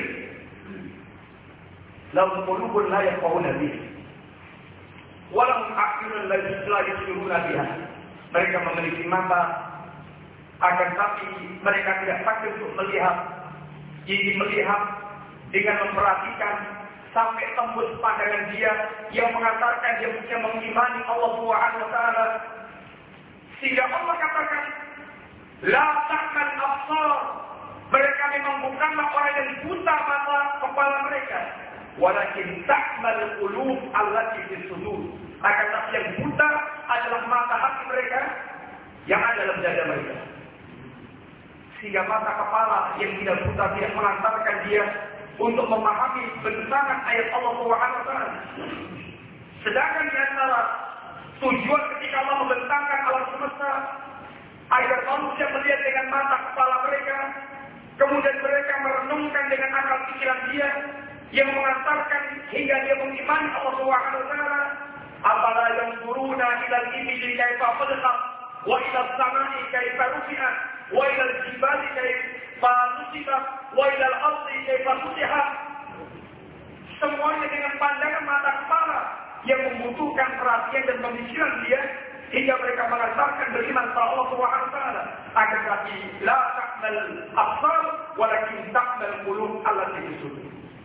Lahum qulubun la yafqahuna biha wa lahum a'yunun la yubsiruna biha. Mereka memiliki mata, akan tapi mereka tidak pakai untuk melihat. Jadi melihat dengan memperhatikan sampai tembus pandangan dia yang mengatakan dia bisa mengimani Allah Subhanahu wa taala. Sehingga Allah katakan, la ta'mal absar. Mereka memang bukanlah orang yang buta mata kepala mereka, walakin ta'mal qulub allati fis sudur. Akan tapi yang buta adalah mata hati mereka yang ada dalam dada mereka. Sehingga mata kepala yang tidak buta tidak mengantarkan dia untuk memahami bentangan ayat Allah Subhanahu wa taala. Sedangkan di antara tujuan ketika Allah membentangkan alam semesta agar manusia melihat dengan mata kepala mereka, kemudian mereka merenungkan dengan akal pikiran dia yang mengantarkan hingga dia mengimani Allah Subhanahu wa taala. Apala yanzuruna ila al-ibili kaifa khuliqat wa ila as-samai kaifa rufi'at wa ila al-jibali kaifa nusibat wa ila al-ardi kaifa sutihat. Semuanya dengan pandangan mata kepala yang membutuhkan perhatian dan pemikiran dia hingga mereka mengatakan beriman kepada Allah Subhanahu wa taala. Akan tapi la ta'mal absar walakin ta'mal qulub allati fi sudur.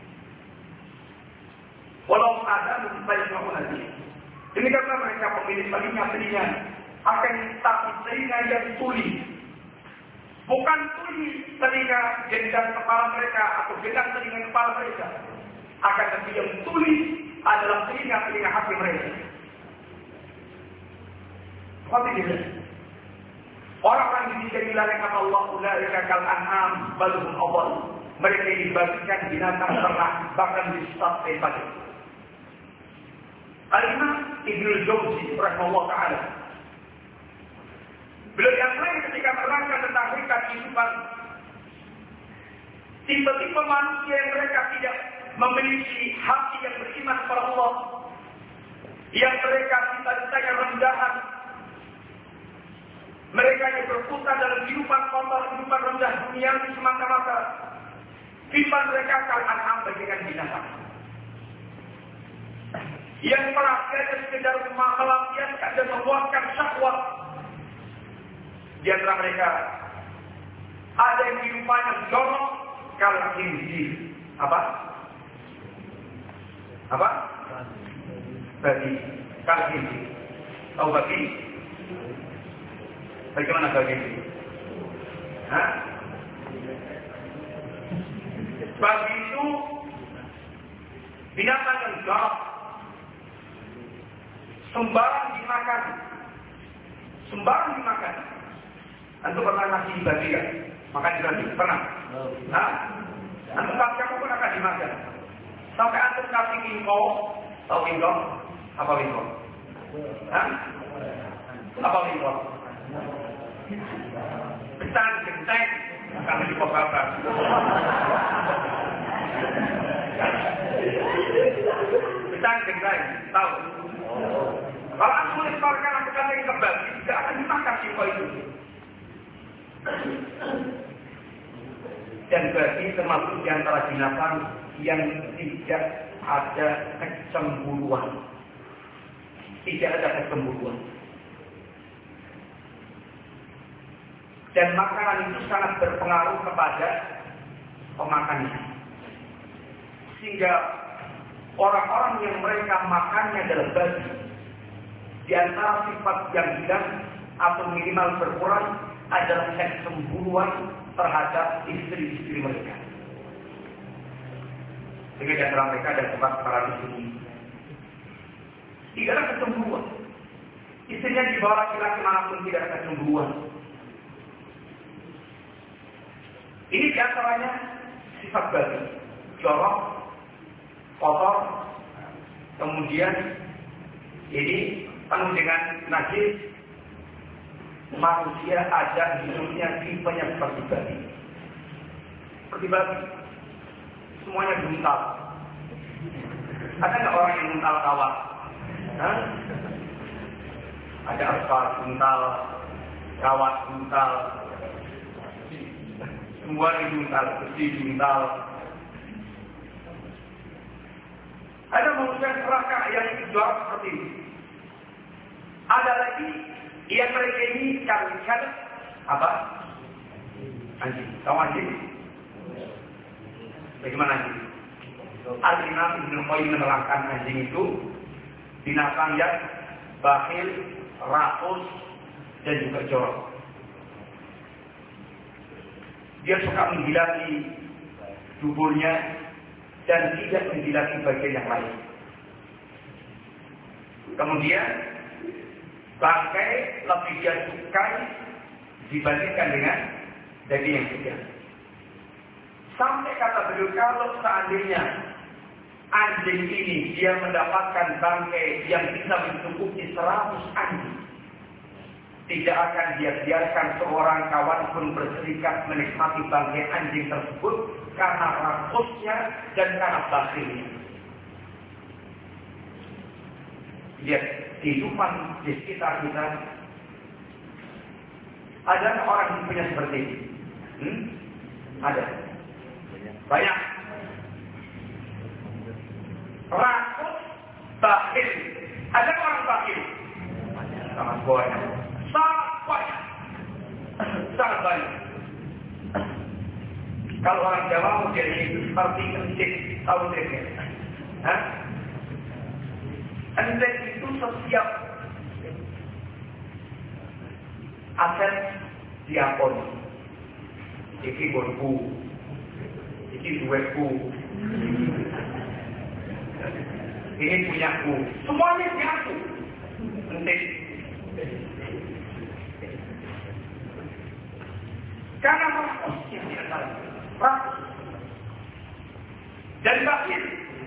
Walau ada baiknya lagi. Demikianlah mereka memilih telinga-telinga, akan tapi telinga yang tuli. Bukan tuli telinga gendang kepala mereka atau gendang telinga kepala mereka. Akan tapi yang tuli adalah telinga-telinga hati mereka. Orang-orang di sini dilarang kata Allah, ulaika kal an'am bal hum adall. Mereka dibagikan binatang ternak, bahkan disesatkan pada. Al-Imam Ibnul Jauzi rahimahullah taala, beliau yang lain ketika menerangkan tentang hakikat kehidupan, tipe-tipe manusia yang mereka tidak memiliki hati yang beriman kepada Allah, yang mereka cita-citanya rendahan, mereka yang berputar dalam kehidupan kotor, kehidupan rendah dunia semata-mata. Kehidupan mereka kal-an'am bagaikan binatang yang perhatiannya sekedar melampiaskan dan memuaskan syahwat. Di antara mereka ada yang kehidupannya jorok kal khinzir. Apa? Apa? Babi. Kal khinzir. Tahu babi? Bagaimana babi? Hah? Babi itu binatang yang jorok, sembarang dimakan, sembarang dimakan. Antum pernah nasi babi kan? Makan di babi pernah? Nah, antum kamu pun akan dimakan. Sampai antum kasih wingko, tahu wingko? Apa wingko? Hah? Apa wingko? Betan, genteng, kami di Pokabas. Betan, genteng, tahu? Kalau aku melemparkan aku kata yang kebal, tidak akan dimakan sifo itu. Dan berarti termasuk di antara binatang yang tidak ada kecemburuan. Tidak ada kecemburuan. Dan makanan itu sangat berpengaruh kepada pemakannya. Sehingga orang-orang yang mereka makannya adalah babi. Di antara sifat yang hilang atau minimal berkurang adalah kecemburuan terhadap istri-istri mereka. Sehingga di antara mereka ada tempat para istri. Tidak ada kecemburuan. Istrinya dibawa laki-laki manapun tidak ada kecemburuan. Ini di antaranya sifat batin, jorok, kotor, kemudian ini penuh dengan najis. Manusia ada hidupnya tipenya seperti babi. Seperti babi. Semuanya buntal. Ada nggak orang yang buntal kawat? Hah? Ada aspal buntal, kawat buntal, semua buntal, besi buntal. Ada manusia serakah yang jorok seperti ini. Ada lagi yang mereka ini kali-kali apa? Anjing. Tahu anjing? Bagaimana anjing? Al-Imam Ibnu Qayyim menerangkan anjing itu binatang yang bakhil, rakus, dan juga jorok. Dia suka menjilati tubuhnya dan tidak menjilati bagian yang lain. Kemudian bangkai lebih dia sukai dibandingkan dengan daging yang segar. Sampai kata beliau, kalau seandainya anjing ini dia mendapatkan bangkai yang bisa mencukupi seratus anjing, tidak akan dia biarkan seorang kawan pun berserikat menikmati bangkai anjing tersebut karena rakusnya dan karena bakhilnya. Lihat kehidupan di sekitar kita. Ada orang yang punya seperti ini? Hmm? Ada. Banyak. Rakus, bakhil. Ada orang bakhil? Sangat banyak. Sangat banyak. Sangat banyak. Kalau orang Jawa mungkin itu seperti kencing, tahu tidak? Hah? Kencing itu setiap aset diapon. Iki bonku, iki duetku, ini punyaku. Semuanya diaku. Kencing. Karena rakusnya di antara rakus dan bakhil.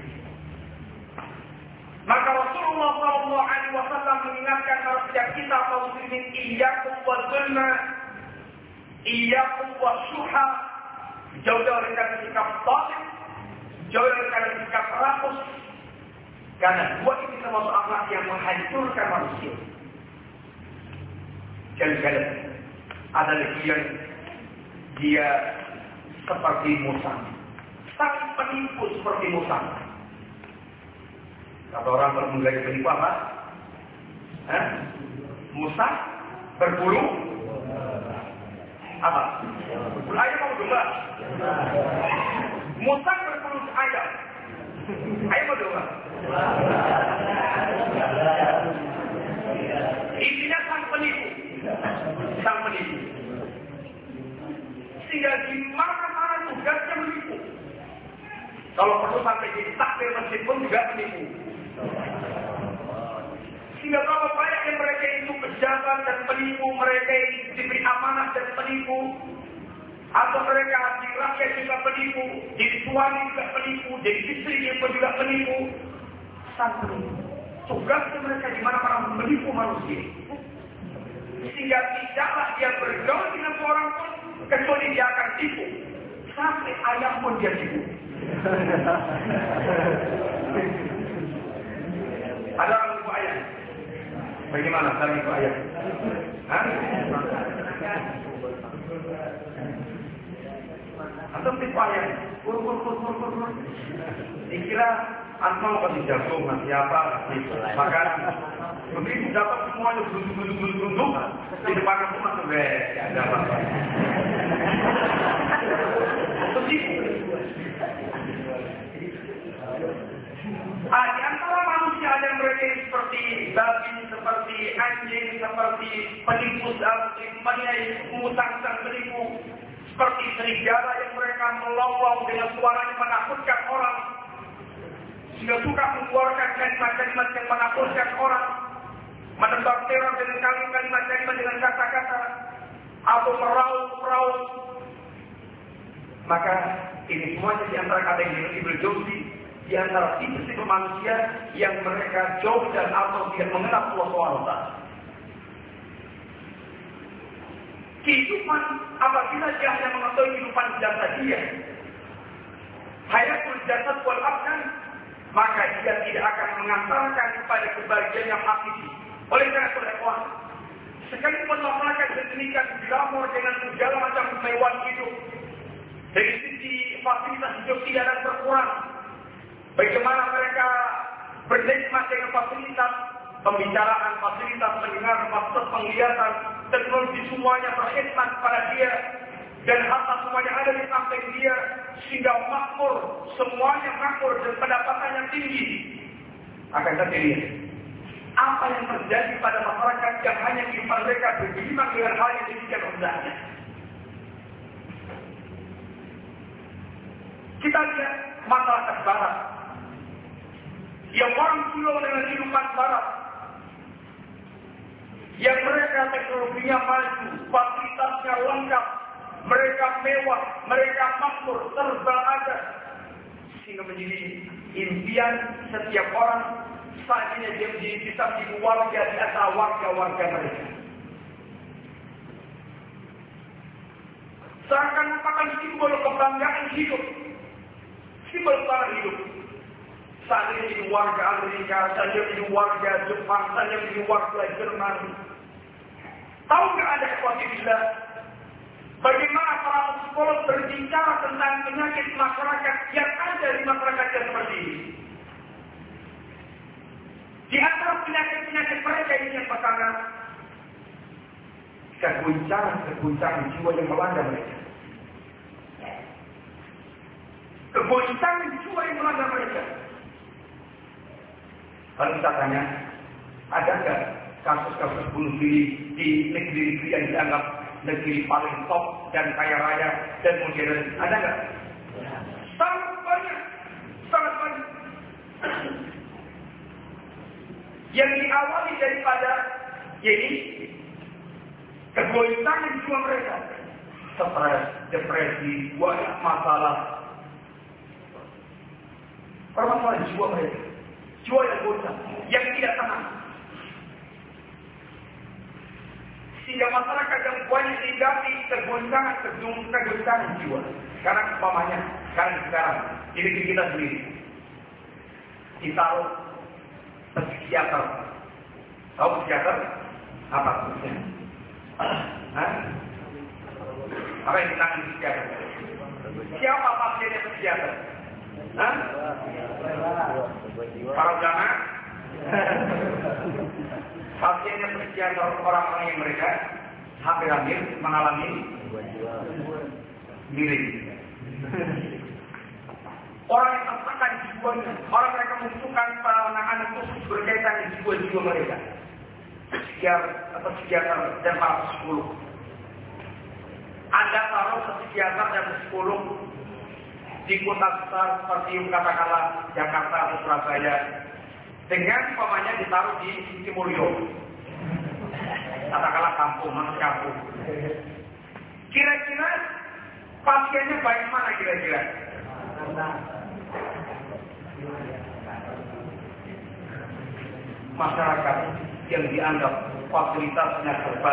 Maka Rasulullah shallallahu alaihi wasallam mengingatkan kepada kita kaum muslimin, iyyakum wadzulma, iyyakum wasyuha, jauh dari sikap zalim, jauh dari sikap rakus, karena dua ini termasuk akhlak yang menghancurkan manusia. Kali-kali ada lagi yang dia seperti musang, saling penipu seperti musang. Kata orang bermulai penipu apa? Eh? Musang berbulu apa? Berbulu ayam atau domba? Musang berbulu ayam. Ayam atau domba? Intinya sang penipu, sang penipu. Sehingga di mana-mana tugasnya menipu. Kalau perlu sampai di takbir masjid pun juga menipu. Sehingga kalau banyak yang mereka itu pejabat dan penipu, mereka ini diberi amanah dan penipu, atau mereka di rakyat juga penipu, jadi suami juga penipu, jadi istri pun juga penipu. Sang penipu. Tugasnya mereka di mana-mana menipu manusia. Sehingga tidaklah dia bergaul dengan seorang pun kecuali dia akan tipu. Sampai ayam pun dia tipu. Ada orang tipu ayam? Bagaimana cara tipu ayam? Hah? Atau tipu ayam? Kur kur kur kur kur kur. Dikira antum kasih jagung, kasih apa, kasih makanan. Begitu dapat semuanya berundung-undung-undung di depan aku masuk deh, ya ada apa-apa. Begitu. Ah, di antara manusia ada mereka seperti babi, seperti anjing, seperti penipu, seperti musang-musang penipu, seperti serigala yang mereka melolong dengan suaranya menakutkan orang, sehingga suka mengeluarkan kalimat-kalimat yang menakutkan orang, menebar teror dengan kalimat-kalimat dengan kata-kata, atau meraung-meraung. Maka ini semuanya di antara kata yang Ibnu Jauzi, di antara tipe-tipe manusia yang mereka jauh dan atau tidak mengenal Allah subhanahu wa taala. Kehidupan apabila dia hanya mengetahui kehidupan jasadiah, hayatul jasad wal abdan, maka dia tidak akan mengantarkan kepada kebahagiaan yang hakiki. Oleh karena itu, ikhwan, sekalipun masyarakat sedemikian glamor dengan segala macam kemewahan hidup, dari sisi fasilitas hidup tidak ada berkurang. Bagaimana mereka bernikmat dengan fasilitas pembicaraan, fasilitas pendengaran, fasilitas penglihatan, teknologi semuanya berkhidmat pada dia, dan harta semuanya ada di samping dia, sehingga makmur, semuanya makmur dan pendapatannya tinggi. Akan tetapi, apa yang terjadi pada masyarakat yang hanya kehidupan mereka bergelimang dengan hal yang demikian rendahnya? Kita lihat masyarakat barat, yang orang pulau dengan kehidupan barat, yang mereka teknologinya maju, fasilitasnya lengkap, mereka mewah, mereka makmur, serba ada, sehingga menjadi impian setiap orang saatnya dia menjadi bisa menjadi warga di antara warga-warga mereka. Seakan merupakan simbol kebanggaan hidup, simbol kebanggaan hidup. Saat ini jadi warga Amerika, saja jadi warga Jepang, saja jadi warga Jerman. Tahu nggak ada ikhwatibillah, bagaimana para psikolog berbicara tentang penyakit masyarakat yang ada di masyarakat yang seperti ini? Di antara penyakit-penyakit mereka ini yang pertama, keguncangan-keguncangan jiwa yang melanda mereka. Keguncangan jiwa yang melanda mereka. Kalau kita tanya, ada nggak kasus-kasus bunuh diri di negeri-negeri yang dianggap negeri paling top dan kaya raya dan modern? Ada nggak? Sangat banyak, sangat banyak. Yang diawali daripada ini kegoncangan jiwa mereka, stres, depresi, banyak masalah, permasalahan jiwa mereka, jiwa yang goncang, yang tidak tenang. Sehingga masyarakat yang banyak dihadapi kegoncangan, kegoncangan jiwa. Sekarang umpamanya, sekarang sekarang di negeri kita sendiri, ditaruh psikiater. Tahu psikiater? Apa maksudnya? Hah? Apa yang ditangani psikiater? Siapa pasiennya psikiater? Hah? Para ulama? Pasiennya psikiater orang-orang yang mereka hampir-hampir mengalami diri. Orang yang tertekan jiwanya, orang mereka membutuhkan penanganan khusus berkaitan dengan jiwa-jiwa mereka. Psikiater atau psikiater dan para psikolog. Anda taruh psikiater dan psikolog di kota besar seperti katakanlah Jakarta atau Surabaya, dengan umpamanya ditaruh di Sitimulyo, katakanlah kampung, masuk kampung. Kira-kira pasiennya baik mana kira-kira? Masyarakat yang dianggap fasilitasnya serba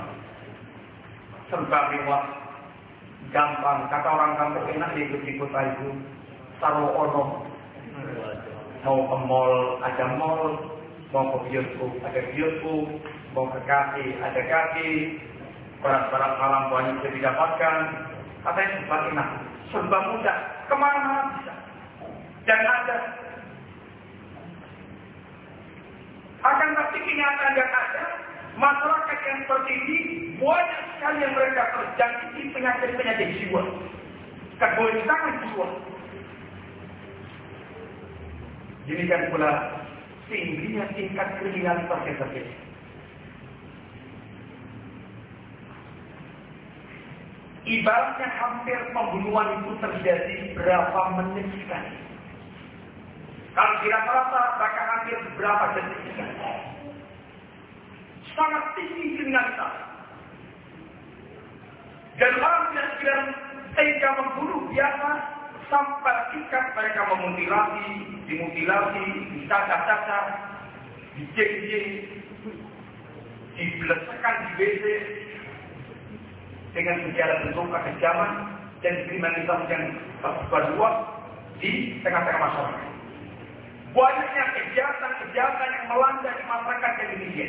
serba mewah, gampang, kata orang kampung enak di kota itu, sarwo ono, mau ke mall ada mall, mau ke bioskop ada bioskop, mau ke kafe ada kafe, barang-barang malam banyak bisa didapatkan, katanya serba enak, serba mudah, kemana-mana bisa, dan ada. Akan tapi kenyataan yang ada, masyarakat yang seperti ini banyak sekali yang mereka terjangkiti penyakit-penyakit jiwa, kegoncangan jiwa. Demikian pula tingginya tingkat kriminalitas yang terjadi. Ibaratnya hampir pembunuhan itu terjadi berapa menit sekali. Kalau tidak merasa, bahkan hampir beberapa detik sekali. Sangat tinggi kriminalitas. Dan orang tidak sekedar Tega membunuh biasa, sampai ikat mereka memutilasi, dimutilasi, dicacah-cacah, dijeng-jeng, dibelesekan di W C dengan segala bentuk kekejaman dan kriminalitas yang tersebar luas di tengah-tengah masyarakat. Banyaknya kejahatan-kejahatan yang melanda di masyarakat yang demikian.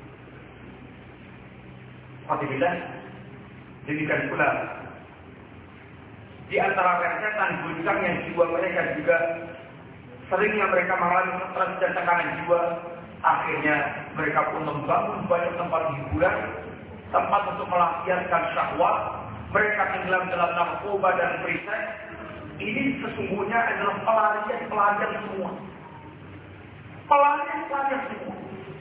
Alhamdulillah, demikian pula di antara rentetan goncang yang jiwa mereka juga seringnya mereka mengalami stres dan tekanan jiwa. Akhirnya mereka pun membangun banyak tempat hiburan, tempat untuk melampiaskan syahwat. Mereka tenggelam dalam narkoba dan free sex. Ini sesungguhnya adalah pelarian-pelarian semua. Pelarian-pelarian semua.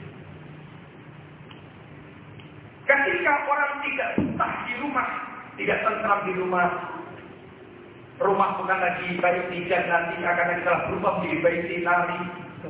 Ketika orang tidak betah di rumah, tidak tentram di rumah, rumah bukan lagi bayi pijat, nanti akan telah berubah menjadi bayi sinari.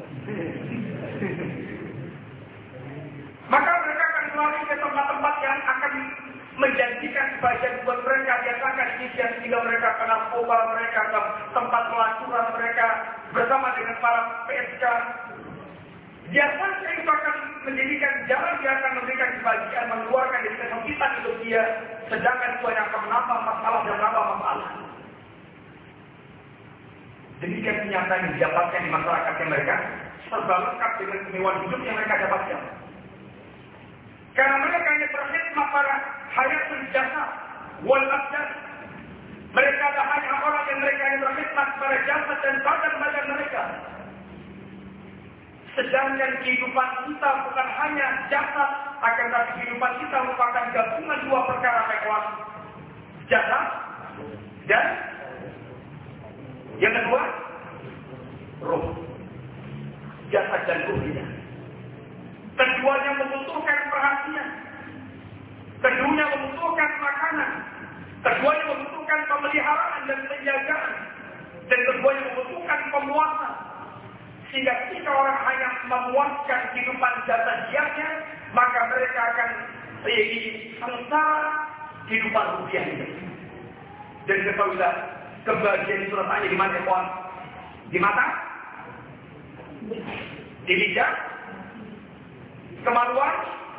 Maka mereka akan lari ke tempat-tempat yang akan menjanjikan kebahagiaan buat mereka. Biasakan inisiasi sehingga mereka ke narkoba, mereka ke tempat pelacuran, mereka bersama dengan para P S K. Biasanya itu akan menjadikan jalan dia akan memberikan kebahagiaan, mengeluarkan dari kesempitan hidup dia, sedangkan itu yang akan menambah masalah dan menambah masalah. Demikian kenyataan yang didapatkan di masyarakat yang mereka serba lengkap dengan kemewahan hidup yang mereka dapatkan. Karena mereka hanya berkhidmat pada hayat jasad wal abdan. Mereka adalah hanya orang yang mereka hanya berkhidmat pada jasad dan badan-badan mereka. Sedangkan kehidupan kita bukan hanya jasad, akan tetapi kehidupan kita merupakan gabungan dua perkara mewah. Jasad dan yang kedua, roh. Jasad dan roh kita. Keduanya membutuhkan perhatian. Keduanya membutuhkan makanan. Keduanya membutuhkan pemeliharaan dan penjagaan. Dan keduanya membutuhkan pemuasan. Sehingga jika orang hanya memuaskan kehidupan jasadiahnya, maka mereka akan menjadi sengsara kehidupan rupiahnya. Dan ketahuilah, kebahagiaan itu letaknya di mana, kawan? Di mata? Di lidah? Kemaluan?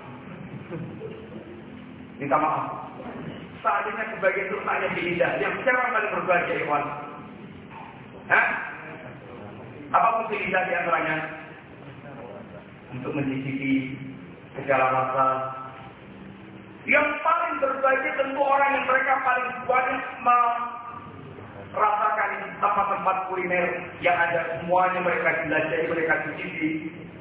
Minta maaf. Saatnya kebahagiaan itu letaknya di lidah. Yang siapa paling berbahagia, kawan? Hah? Apa fungsi lidah di antaranya? Untuk mencicipi segala rasa. Yang paling berbahagia tentu orang yang mereka paling banyak merasakan tempat-tempat kuliner yang ada semuanya mereka jelajahi, mereka cicipi.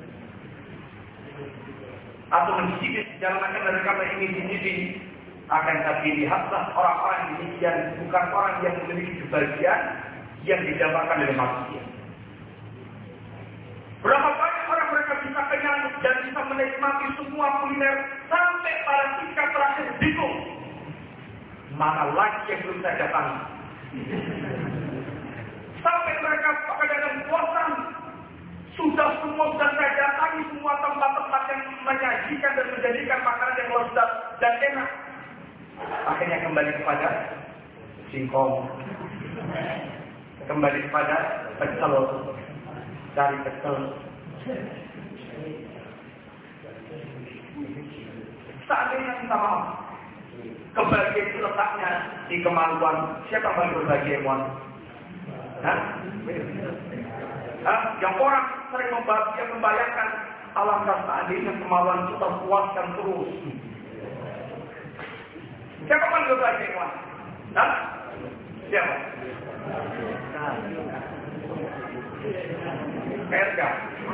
Atau mencicipi segala macam mereka ingin cicipi. Akan tapi lihatlah orang-orang demikian bukan orang yang memiliki kebahagiaan yang didapatkan oleh manusia. Berapa banyak orang mereka bisa kenyang dan bisa menikmati semua kuliner sampai pada tingkat terakhir bingung. Mana lagi yang belum saya datangi? Sampai mereka kadang-kadang bosan. Sudah semua sudah saya datangi semua tempat-tempat yang menyajikan dan menjadikan makanan yang lezat dan enak. Akhirnya kembali kepada singkong. Kembali kepada pecel. Cari pecel. Seandainya minta maaf, kebahagiaan itu letaknya di kemaluan. Siapa paling berbahagia, Tuan? Hah? Hah? Yang orang sering membahagia, membayangkan alangkah seandainya kemaluan itu terpuaskan terus. Siapa paling berbahagia, Tuan? Hah? Siapa? P S K.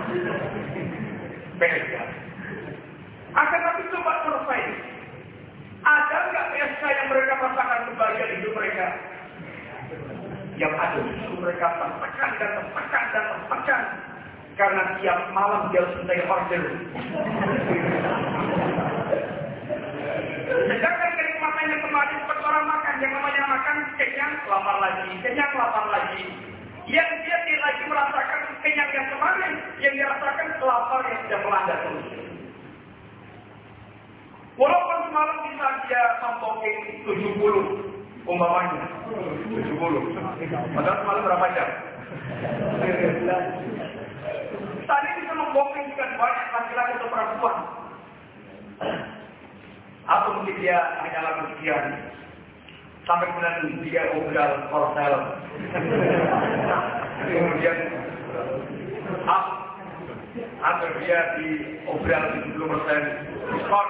P S K. Akan tapi coba survei. Ada nggak P S K yang mereka rasakan kebahagiaan hidup mereka? Yang ada justru mereka tertekan dan tertekan dan tertekan. Karena tiap malam dia harus mencari order. Sedangkan kenikmatannya kemarin seperti orang makan. Yang namanya makan kenyang, lapar lagi. Kenyang, lapar lagi. Yang dia tidak lagi merasakan kenyang yang kemarin, yang dia rasakan lapar yang sudah melanda terus. Walaupun semalam bisa dia sampoking tujuh puluh, umpamanya tujuh puluh. Padahal semalam berapa jam? Tadi bisa membandingkan banyak laki-laki atau perempuan. Atau mungkin dia hanyalah kesekian. Sampai kemudian dia obral korsel. Kemudian up. Atau dia di obral tujuh puluh persen diskon.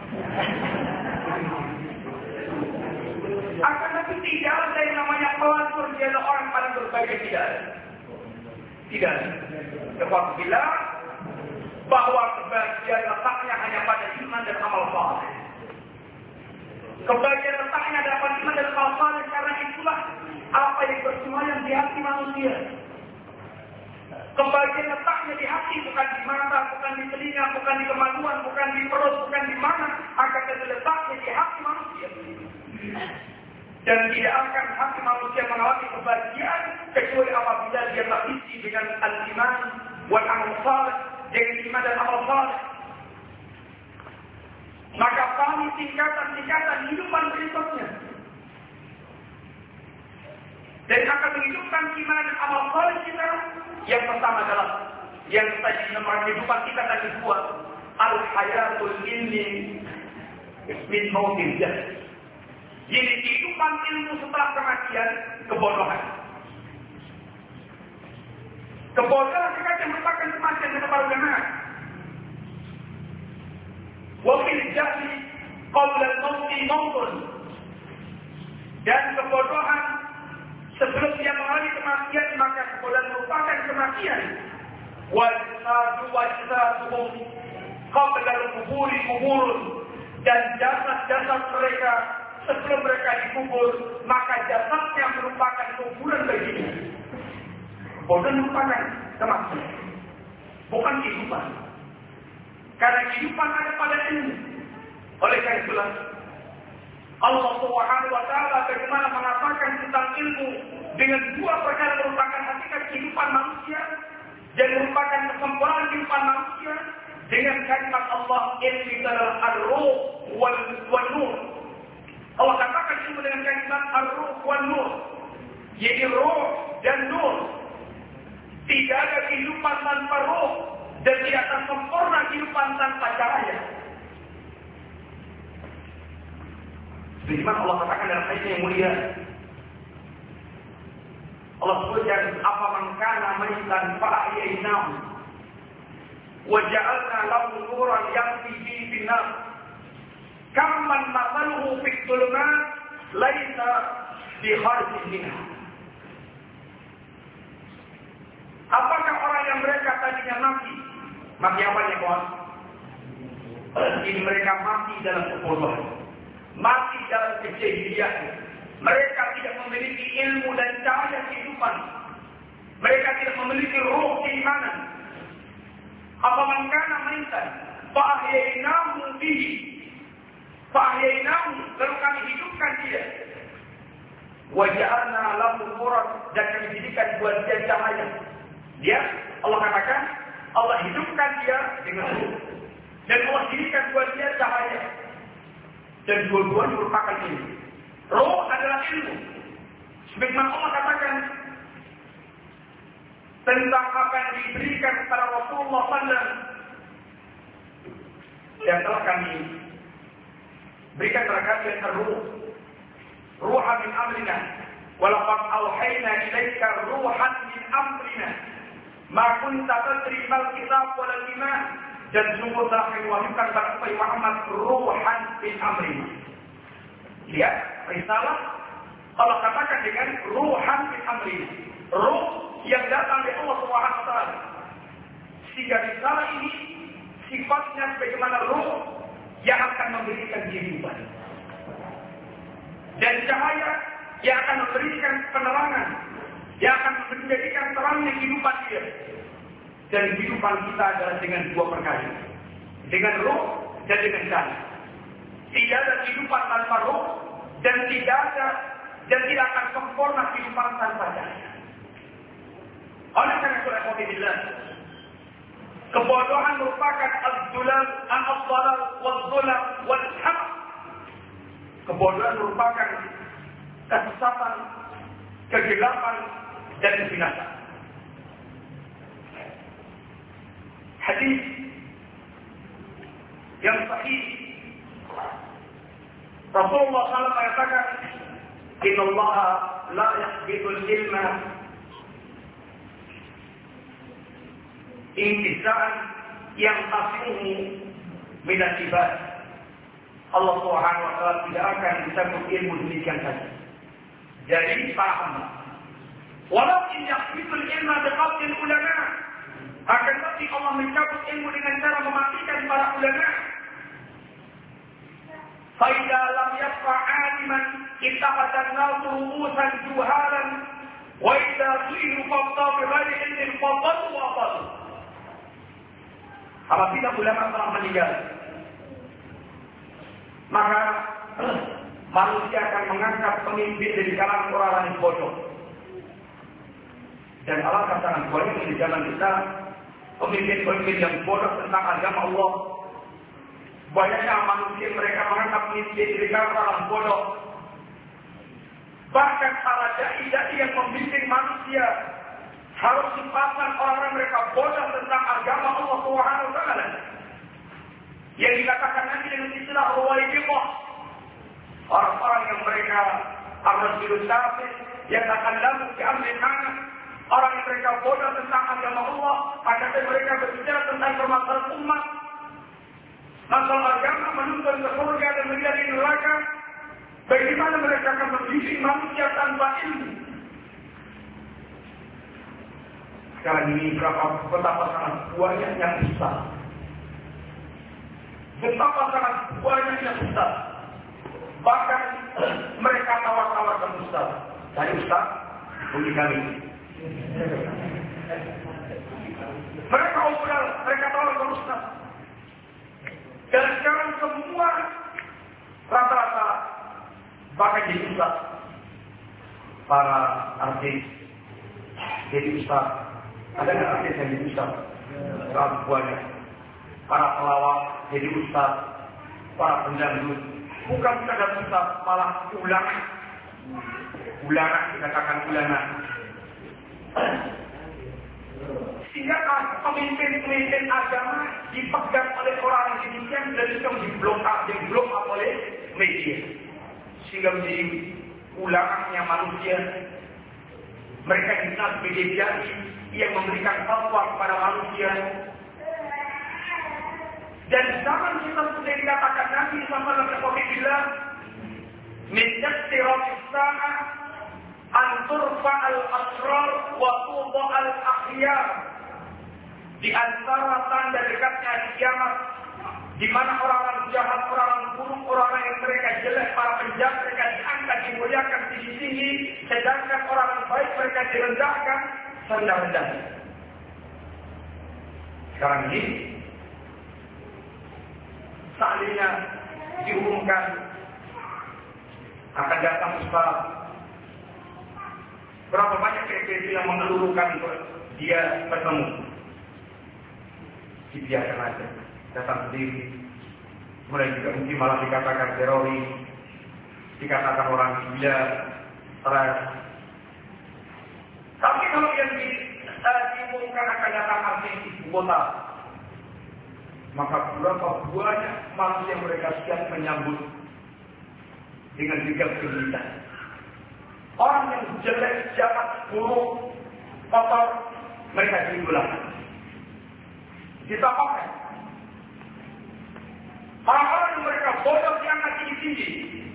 Akan tapi tidak ada yang namanya pelacur. Dia adalah orang paling berbahagia. Tidak ada. Tidak ada. Sebab bila bahwa kebahagiaan letaknya hanya pada iman dan amal saleh. Kebahagiaan letaknya adalah pada iman dan amal saleh, karena itulah apa yang bersemayam di hati manusia. Kebahagiaan letaknya di hati, bukan di mata, bukan di telinga, bukan di kemaluan, bukan di perut, bukan di mana, akan letaknya di hati manusia. Dan tidak akan hati manusia mengalami kebahagiaan kecuali apabila dia terisi dengan al-iman wal amal saleh, dengan iman dan amal saleh. Maka pahami tingkatan-tingkatan kehidupan berikutnya. Dan akan menghidupkan iman dan amal saleh kita. Yang pertama adalah yang tadi nomor kehidupan kita tadi buat al-hayatul ilmi min mautil jahl. Jadi kehidupan ilmu setelah kematian, kebodohan. Kebodohan sekali merupakan kematian yang para ulama. Wa fil jahli qabla al-mauti mautun. Dan kebodohan sebelum dia mengalami kematian, maka kebodohan merupakan kematian. Wajsadu wajsaduhum qabla al-quburi kuburun. Dan jasad-jasad mereka sebelum mereka dikubur, maka jasadnya merupakan kuburan baginya. Kebodohan merupakan kematian, bukan kehidupan. Karena kehidupan ada pada ilmu. Oleh karena itulah Allah Subhanahu wa taala bagaimana mengatakan tentang ilmu dengan dua perkara merupakan hakikat kehidupan manusia dan merupakan kesempurnaan kehidupan manusia dengan kalimat Allah ilmi adalah ar-ruh wal wal nur. Allah katakan ilmu dengan kalimat ar-ruh wal nur, yaitu ruh dan nur. Tidak ada kehidupan tanpa ruh dan tidak akan sempurna kehidupan tanpa cahaya. Bagaimana Allah katakan dalam ayat yang mulia, Allah sebutkan apa man kana maitan fa ahyaynahu wa ja'alna lahu nuran yamshi bihi bin nas kamman mathaluhu fi dhulumat laisa bi kharijin minha. Apakah orang yang mereka tadinya mati, mati apa ya kawan? Ini mereka mati dalam kebodohan, mati dalam kejahilian. Mereka tidak memiliki ilmu dan cahaya kehidupan. Mereka tidak memiliki ruh keimanan. Apa man kana maitan fa ahyaynahu bihi. Fa ahyaynahu, lalu kami hidupkan dia. Wa ja'alna lahu nuran, dan kami jadikan buat dia cahaya. Dia, Allah katakan, Allah hidupkan dia dengan ruh. Dan Allah jadikan buat dia cahaya. Dan dua-duanya merupakan ilmu. Ruh adalah ilmu. Sebagaimana Allah katakan tentang apa yang diberikan kepada Rasulullah sallallahu alaihi wasallam, yang telah kami berikan kepada kalian ar-ruh, ruhan min amrina, walaqad awhayna ilaika ruhan min amrina, ma kunta tadri mal kitab wal iman. Dan sungguh telah kami wahyukan kepada Muhammad ruhan min amrina. Lihat, risalah Allah katakan dengan ruhan min amrina, ruh yang datang dari Allah Subhanahu wa taala. Sehingga risalah ini sifatnya sebagaimana ruh yang akan memberikan kehidupan dan cahaya yang akan memberikan penerangan, yang akan menjadikan terangnya kehidupan dia. Dan kehidupan kita adalah dengan dua perkara, dengan ruh dan dengan cahaya. Tidak ada kehidupan tanpa ruh, dan tidak ada dan tidak akan sempurna kehidupan tanpa cahaya. Oleh karena itu, alhamdulillah, kebodohan merupakan al-dhulal, al-dhalal, wal-dhulam, wal-haq. Kebodohan merupakan kesesatan, kegelapan, dan kebinasaan. Hadis yang sahih, Rasulullah shallallahu alaihi wasallam mengatakan, Inna Allah la yaqbidul ilma intiza'an yang tasimuhu minat ibad. Allah Subhanahu wa taala tidak akan mencabut ilmu demikian saja dari para hamba. Walakin yaqbidul ilma biqabdil ulama. Akan tetapi Allah mencabut ilmu dengan cara mematikan para ulama. Fa idza lam yabqa 'aliman ittakhadha an-nasu ru'usan juhalan wa idza su'ilu faqta bi ghairi ilmin fadallu wa adallu. Apabila ulama telah meninggal, maka manusia akan mengangkat pemimpin dari kalangan orang-orang yang bodoh. Dan alangkah sangat banyak di zaman kita pemimpin-pemimpin yang bodoh tentang agama Allah. Banyaknya manusia mereka mengangkat pemimpin dari kalangan orang bodoh. Bahkan para dai-dai yang membimbing manusia harus dipasang orang-orang mereka bodoh tentang agama Allah Subhanahu wa taala. Yang dikatakan nanti dengan istilah ruwaibithah. Orang-orang yang mereka harus dirusafir, yang akan lalu diambil anak. Orang yang mereka bodoh tentang agama Allah, akhirnya mereka berbicara tentang permasalahan umat. Masalah agama menuntun ke surga dan menjadi neraka. Bagaimana mereka akan membimbing manusia tanpa ilmu? Sekarang ini berapa betapa sangat banyaknya ustaz. Betapa sangat banyaknya ustaz. Bahkan mereka tawar-tawarkan ustaz. Dari ustaz, bagi kami. Mereka obral, mereka tawarkan ustaz. Dan sekarang semua rata-rata bahkan jadi ustaz. Para artis jadi ustaz. Ada nggak artis yang jadi ustaz? Berapa banyak. Para pelawak jadi ustaz. Para pendangdut bukan sekadar ustaz, malah ulama. Ulama, dikatakan ulama. Sehingga pemimpin-pemimpin agama dipegang oleh orang yang demikian dan juga diblokap, diblokap oleh media. Sehingga menjadi ulama manusia. Mereka dikenal sebagai dai yang memberikan fatwa kepada manusia. Dan zaman kita sudah dikatakan Nabi sallallahu alaihi wasallam min yastirafis sa'ah an turfa'al asrar wa tudha'al akhyar. Di antara tanda dekatnya hari kiamat, di mana orang-orang jahat, orang-orang buruk, orang-orang yang mereka jelek, para penjahat mereka diangkat, dimuliakan tinggi-tinggi, sedangkan orang baik mereka direndahkan rendah-rendahnya. Sekarang ini seandainya diumumkan akan datang ustaz, berapa banyak P P P yang mengeluhkan dia bertemu? Dibiarkan aja, datang sendiri. Kemudian juga mungkin malah dikatakan teroris, dikatakan orang gila, stres. Tapi kalau yang di, uh, diumumkan akan datang artis ibu kota, maka berapa banyak manusia yang mereka siap menyambut dengan gegap gempita. Orang yang jelek, jahat, buruk, kotor, mereka diidolakan. Kita pakai. Orang-orang yang mereka bodoh diangkat tinggi-tinggi.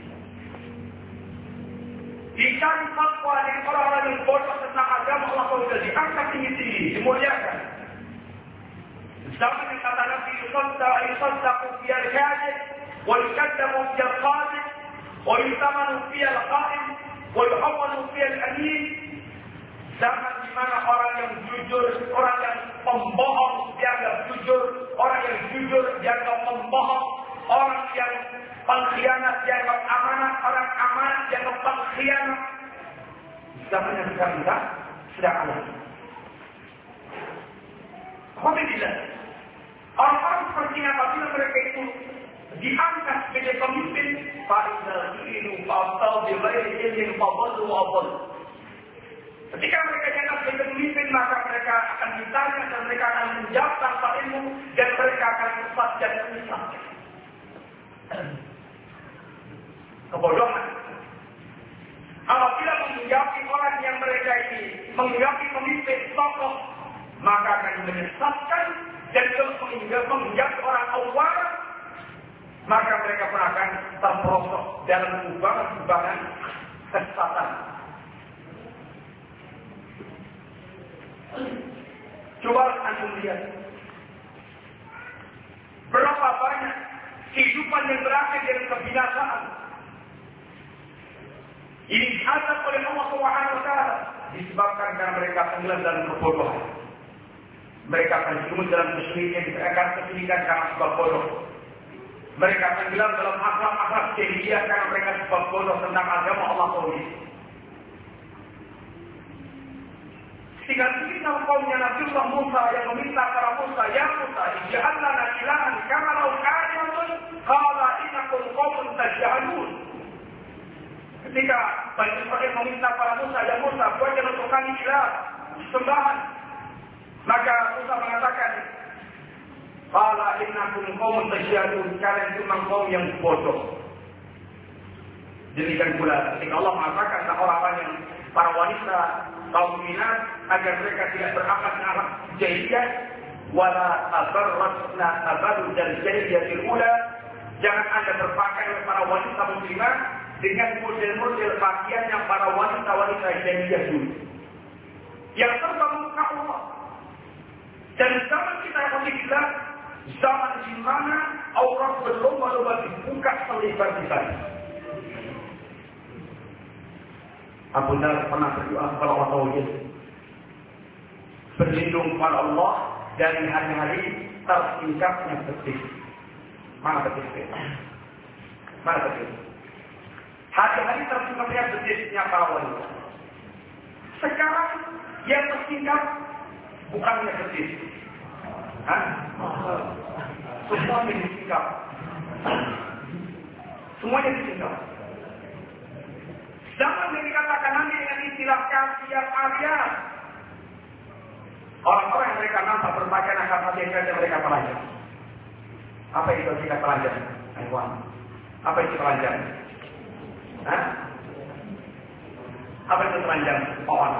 Dicari fatwa dengan orang-orang yang bodoh tentang agama Allah sudah diangkat tinggi-tinggi, dimuliakan. Zaman yang kata Nabi yusaddaqu fiyal kadhib wa yukaddamu fiyal qadhib wa yutamanu fiyal qa'im wa yuhawwalu fiyal amin. Zaman di mana orang yang jujur, orang yang pembohong dianggap jujur, orang yang jujur dianggap pembohong, orang yang pengkhianat dianggap amanat, orang amanat dianggap pengkhianat. Zaman yang sekarang kita sedang ada. Alhamdulillah. Orang-orang seperti apabila mereka itu diangkat sebagai pemimpin, fa'idal ilmu fa'atau bilairi ilmin fa'adlu wa'adlu. Ketika mereka diangkat sebagai pemimpin, maka mereka akan ditanya dan mereka akan menjawab tanpa ilmu, dan mereka akan sesat dan menyesat. Kebodohan. Apabila menjauhi orang yang mereka ini, menjauhi pemimpin tokoh, maka akan menyesatkan, dan kalau menjauhi orang awam, maka mereka pun akan terperosok dalam kubangan-kubangan kesesatan. Coba antum lihat, berapa banyak kehidupan yang berakhir dengan kebinasaan. Ini diazab oleh Allah Subhanahu wa taala disebabkan karena mereka tenggelam dalam kebodohan. Mereka terjerumus dalam kesyirikan, akan kesyirikan karena sebab bodoh. Mereka tenggelam dalam akhlak-akhlak jahiliyah karena mereka sebab bodoh tentang agama Allah Tauhid. Sehingga kita kaumnya Nabiullah Musa yang meminta para Musa, ya Musa, ij'al lana ilahan kama law kalimatun qala innakum qaumun tajhalun. Ketika Bani Israil meminta para Musa, ya Musa, buatkan untuk kami ilah sembahan. Maka Musa mengatakan, qala innakum qaumun tajhalun, kalian cuma kaum yang bodoh. Demikian pula ketika Allah mengatakan orang-orang yang para wanita kaum minat agar mereka tidak berakhlak akhlak jahiliyah, wala abarratna abaru dan jahiliyatil ula, jangan Anda berpakaian oleh para wanita muslimah dengan model-model pakaian yang para wanita-wanita jahiliyah dulu, yang serba muka Allah. Dan zaman kita yang masih kita, zaman di mana aurat berlomba-lomba dibuka selebar di sana. Abu Dhar pernah berdoa kepada Allah Tauhid, berlindung kepada Allah dari hari-hari tersingkapnya betis. Mana betis? Mana betis? Hari-hari tersingkapnya betisnya para wanita. Sekarang yang tersingkap bukannya betis, Hah? Semuanya disingkap. Semuanya disingkap. Zaman yang dikatakan nanti dengan istilah kasiat Arya, orang-orang yang mereka nampak berpakaian akan hati yang mereka telanjang. Apa itu kita telanjang? Aywan. Apa itu telanjang? Hah? Apa itu telanjang? Pohon.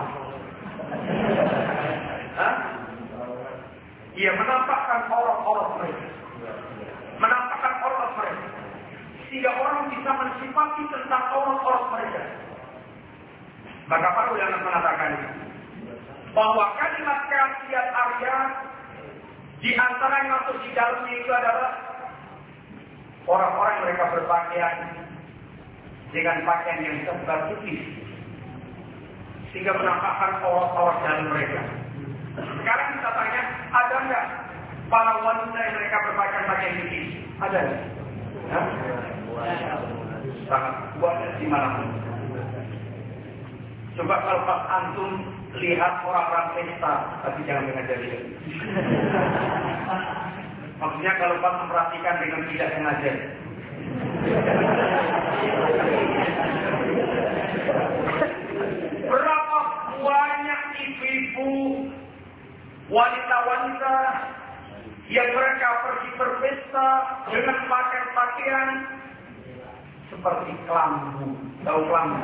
Hah? Ia menampakkan orang-orang mereka, menampakkan orang mereka, sehingga orang bisa mensifati tentang orang-orang mereka. Maka para ulama mengatakan bahwa kalimat kasiat Arya di antara yang masuk di dalamnya itu adalah orang-orang yang mereka berpakaian dengan pakaian yang serba putih, sehingga menampakkan orang-orang dalam mereka. Sekarang kita tanya, ada enggak para wanita yang mereka berpakaian pakaian putih? Ada enggak? Hah? Sangat kuat di mana-mana. Coba kalau pas antum lihat orang-orang pesta, tapi jangan dengan jari. Maksudnya kalau pas memperhatikan dengan tidak sengaja. Berapa banyak ibu-ibu, wanita-wanita yang mereka pergi berpesta dengan pakaian-pakaian seperti kelambu. Tahu kelambu?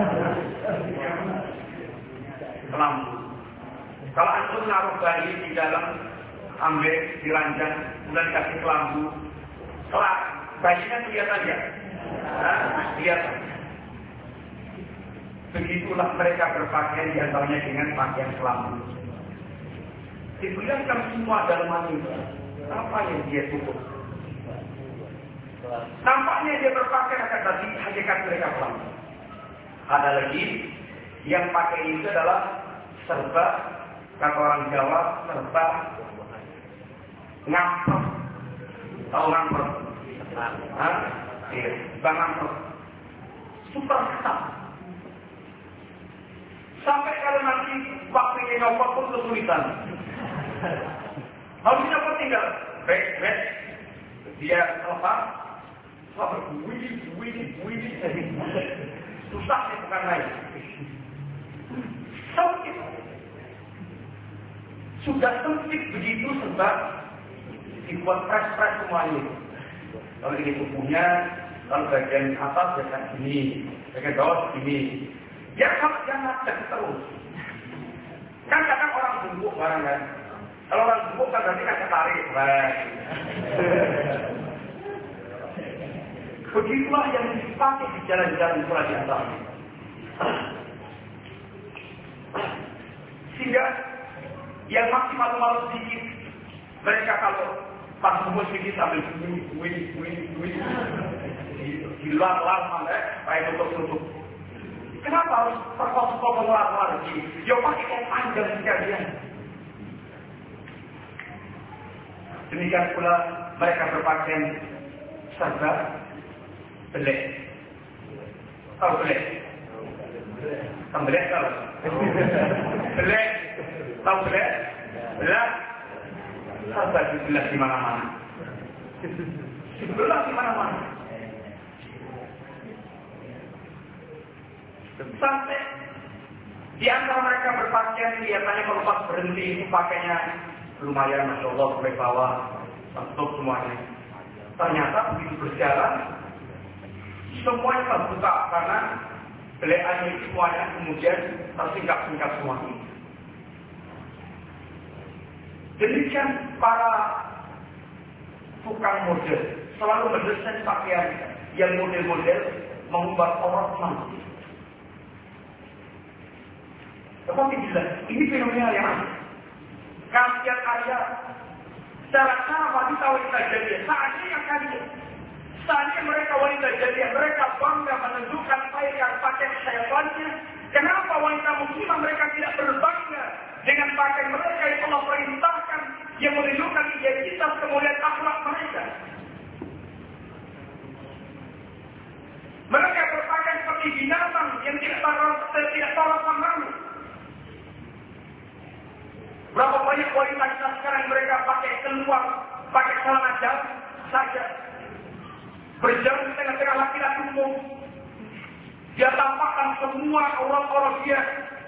Kelambu. Kalau antum naruh bayi di dalam, ambil diranjang, kemudian kasih kelambu, setelah bayinya kelihatan ya? Nah, kelihatan. Begitulah mereka berpakaian diantaranya dengan pakaian kelambu. Dibilangkan semua dalam hati, apa yang dia tutup? Nampaknya dia berpakaian akan tadi hakikat mereka kelambu. Ada lagi yang pakai itu adalah serba, kata orang Jawa, serba ngampret. Tahu ngampret? Hah? Iya, bang ngampret. Super ketat. Sampai kalau nanti waktunya nyopot pun kesulitan. Harusnya apa tinggal? Baik, baik. Dia apa? Wah, wih, wih, wih. Susah nih bukan main. Sempit. Sudah sempit begitu sebab dibuat pres-pres semuanya. Kalau ini tubuhnya, kalau bagian atas ya ini, bagian bawah ini. Ya kalau jangan ada terus. Kan kadang orang bungkuk barang kan. Kalau orang bungkuk kan berarti kan ketarik. Begitulah yang dipakai di jalan-jalan pula di atas. Sehingga yang masih malu-malu sedikit, mereka kalau pas umur sedikit sambil wih, wih, wih, wih, di luar-luar sampai kayak tutup-tutup. Kenapa harus perkos-kos luar-luar begini? Ya pakai kain panjang sekalian. Demikian pula mereka berpakaian serba belek. Tahu belek? Tahu belek tahu? Belek. Tahu belek? Belak. Serba dibelah di mana-mana. Dibelah di mana-mana. Sampai di antara mereka berpakaian biasanya kalau pas berhenti itu pakainya lumayan, masya Allah, sampai bawah, tutup semuanya. Ternyata begitu berjalan, semuanya terbuka karena belekannya itu semuanya kemudian tersingkap-singkap semuanya. Demikian para tukang model selalu mendesain pakaian yang model-model mengubah orang manusia. Tetapi bila ini fenomena yang ada. Karya-karya secara cara wanita-wanita jadiah. Saatnya yang kalian. Saatnya mereka wanita jadiah. Mereka bangga menunjukkan pakaian pakaian syaitannya. Kenapa wanita muslimah mereka tidak berbangga dengan pakaian mereka yang Allah perintahkan yang menunjukkan identitas kemuliaan akhlak mereka? Mereka berpakaian seperti binatang yang tidak tahu tidak tahu rasa malu. Berapa banyak wanita kita sekarang mereka pakai keluar, pakai celana dalam saja, berjalan di tengah-tengah laki-laki umum. Dia tampakkan semua orang-orang dia,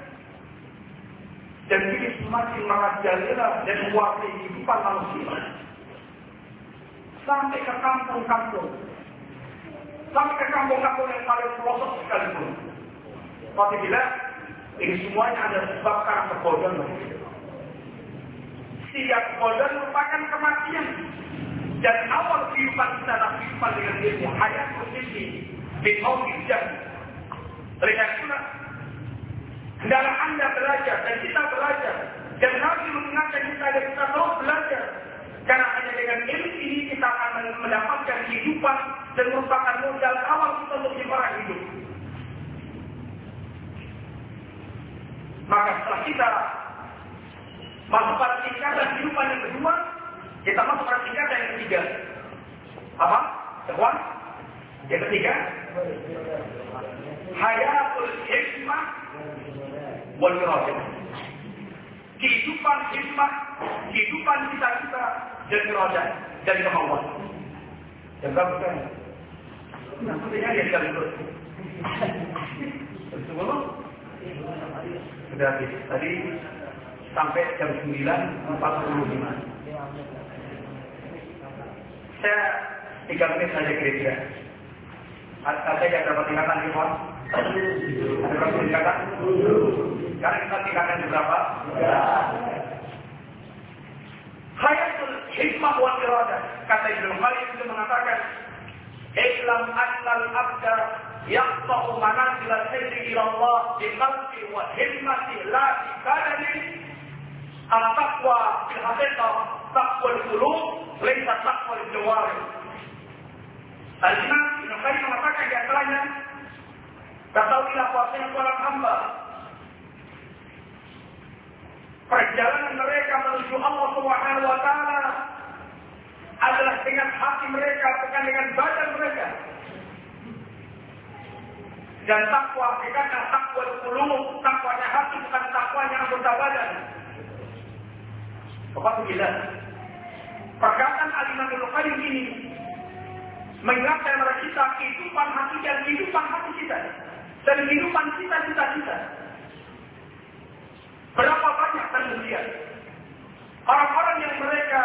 dan ini semakin merajalela dan mewarnai kehidupan manusia. Sampai ke kampung-kampung, sampai ke kampung-kampung yang paling pelosok sekalipun. Tapi bila ini semuanya ada sebab karena kebodohan. Setiap kebodohan merupakan kematian. Dan awal kehidupan kita adalah kehidupan dengan ilmu. Hayat posisi bin'awil jannah. Oleh karena itulah, hendaklah anda belajar dan kita belajar. Dan Nabi mengingatkan kita dan kita terus belajar. Karena hanya dengan ilmu ini kita akan mendapatkan kehidupan dan merupakan modal awal kita untuk dimarahi hidup. Maka setelah kita masuk pada tingkatan kehidupan yang kedua, kita masuk pada tingkatan yang ketiga. Apa? Teman? Yang ketiga, hayatul hikmah wal iradah. Kehidupan hikmah, kehidupan kita-kita dan iradah, dari kemauan. Yang keempat, maksudnya dia sekali terus. Sebelum sudah habis. Tadi sampai jam sembilan empat puluh lima. Saya tiga menit saja kira-kira. Ada yang dapat tingkatan di bawah? Ada berapa tingkatan? Sekarang kita tingkatan berapa? Hayatul hikmah wal iradah. Kata Ibnu Khalid itu mengatakan, "Ilam annal abda yaqta'u manazil al-sayri ila Allah bi qalbi wa hikmati la bi badani." Al-taqwa fil haqiqah taqwa al-qulub laysa taqwa al-jawarih. Al-Imam Ibnu Qayyim mengatakan di antaranya, ketahuilah bahwasanya seorang hamba perjalanan mereka menuju Allah Subhanahu wa taala adalah dengan hati mereka, bukan dengan badan mereka. Dan takwa hakikatnya takwa qulub, takwanya hati bukan takwanya anggota badan. Apa bila perkataan Al-Imam Ibnu Qayyim ini mengingatkan kepada kita kehidupan hati dan kehidupan hati kita dan kehidupan cita-cita kita. Berapa banyak kemudian orang-orang yang mereka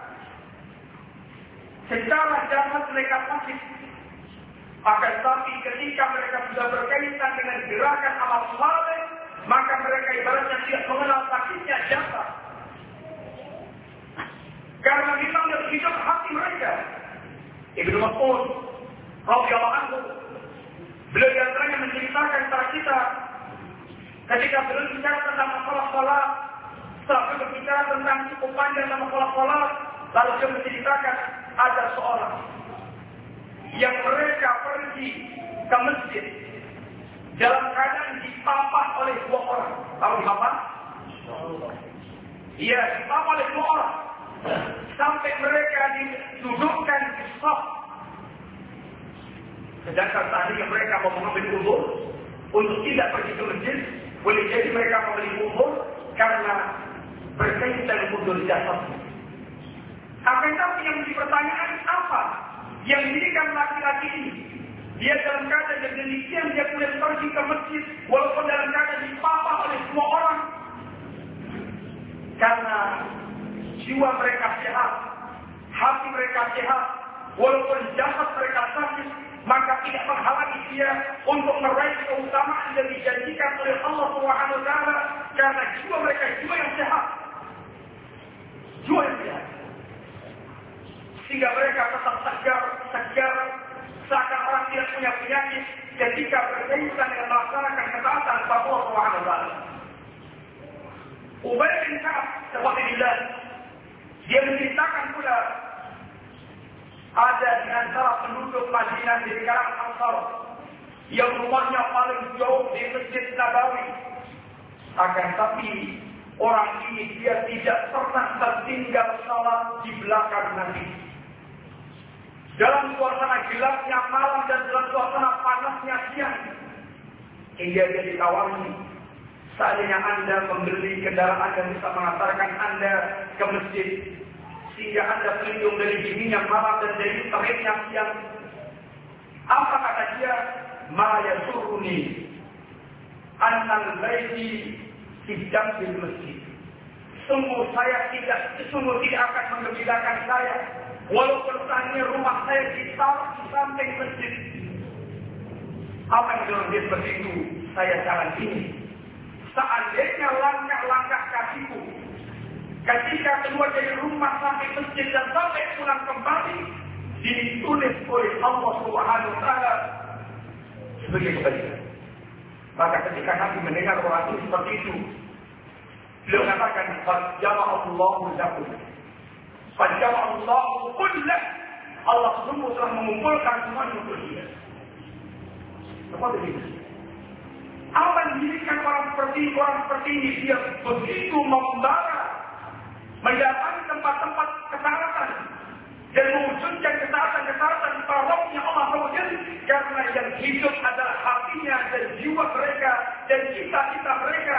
secara jahat mereka sakit, akan tapi ketika mereka sudah berkaitan dengan gerakan amal saleh, maka mereka ibaratnya tidak mengenal sakitnya jasad. Karena memang dari hidup hati mereka. Ibnu Mas'ud radhiyallahu anhu, beliau di antaranya menceritakan kepada kita ketika beliau bicara tentang masalah salat, setelah beliau berbicara tentang cukup panjang tentang masalah salat, lalu beliau menceritakan ada seorang yang mereka pergi ke masjid dalam keadaan dipapah oleh dua orang. Tahu dipapah? Iya, dipapah oleh dua orang. Sampai mereka didudukkan di saf. Sedangkan tadinya mereka mau mengambil uzur untuk tidak pergi ke masjid, boleh jadi mereka membeli uzur karena berkaitan uzur jasad. Akan tapi yang dipertanyakan apa yang menjadikan laki-laki ini dia dalam keadaan yang demikian dia boleh pergi ke masjid walaupun dalam keadaan dipapah oleh semua orang? Karena jiwa mereka sehat, hati mereka sehat, walaupun jasad mereka sakit, maka tidak menghalangi dia untuk meraih keutamaan yang dijanjikan oleh Allah Subhanahu wa taala karena jiwa mereka jiwa yang sehat. Jiwa yang sehat. Sehingga mereka tetap segar, segar, seakan orang tidak punya penyakit ketika berkaitan dengan melaksanakan ketaatan kepada Allah Subhanahu wa taala. Ubay bin Ka'ab radhiyallahu anhu dia menceritakan pula ada di antara penduduk Madinah di kalangan Ansar yang rumahnya paling jauh di Masjid Nabawi. Akan tapi orang ini dia tidak pernah tertinggal salat di belakang Nabi. Dalam suasana gelapnya malam dan dalam suasana panasnya siang, hingga dia ditawari, seandainya Anda membeli kendaraan yang bisa mengantarkan Anda ke masjid, sehingga Anda terlindung dari dinginnya malam dan dari teriknya siang. Apa kata dia? Ma yasuruni annal baiti fi jambil masjid. Sungguh saya tidak, sungguh tidak akan menggembirakan saya walaupun saatnya rumah saya ditaruh di samping masjid. Apa yang dalam dia seperti itu? Saya jalan ini. Seandainya langkah-langkah kakiku ketika keluar dari rumah sampai masjid dan sampai pulang kembali ditulis oleh Allah Subhanahu wa taala sebagai kebaikan. Maka ketika Nabi mendengar orang itu seperti itu, beliau katakan, "Fajama'allahu lakum." Fajama'allahu kullah. Allah sungguh telah mengumpulkan semuanya untuk dia. Apa begitu? Apa yang menjadikan orang seperti orang seperti ini dia begitu membara, mendatangi tempat-tempat ketaatan dan mewujudkan ketaatan-ketaatan para rohnya Allah Subhanahu wa taala karena yang hidup adalah hatinya dan jiwa mereka dan cita-cita mereka.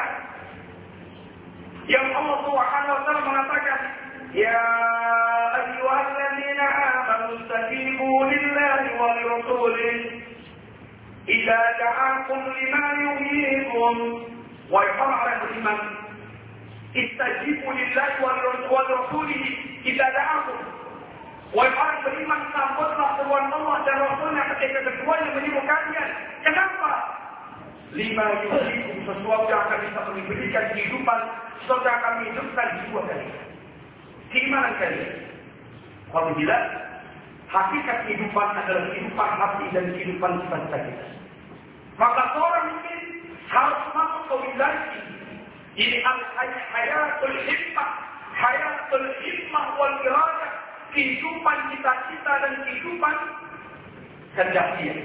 Yang Allah Subhanahu wa taala mengatakan, "Ya ayyuhalladzina amanu istajibu lillahi wa lirasulihi idza da'akum lima yuhyikum." Wahai orang-orang beriman, istajibu lillahi wa lirasulihi idza da'akum. Wahai orang beriman, sambutlah seruan Allah dan Rasulnya ketika keduanya menyuruh kalian. Kenapa? Lima yuhyikum, sesuatu yang akan bisa memberikan kehidupan, sesuatu yang akan menghidupkan jiwa kalian, keimanan kalian. Apabila hakikat kehidupan adalah kehidupan hati dan kehidupan cita-cita kita, maka seorang mungkin harus masuk ke wilayah ini. Al-hayatul himmah, hayatul himmah wal iradah, kehidupan cita-cita dan kehidupan kehendak dia.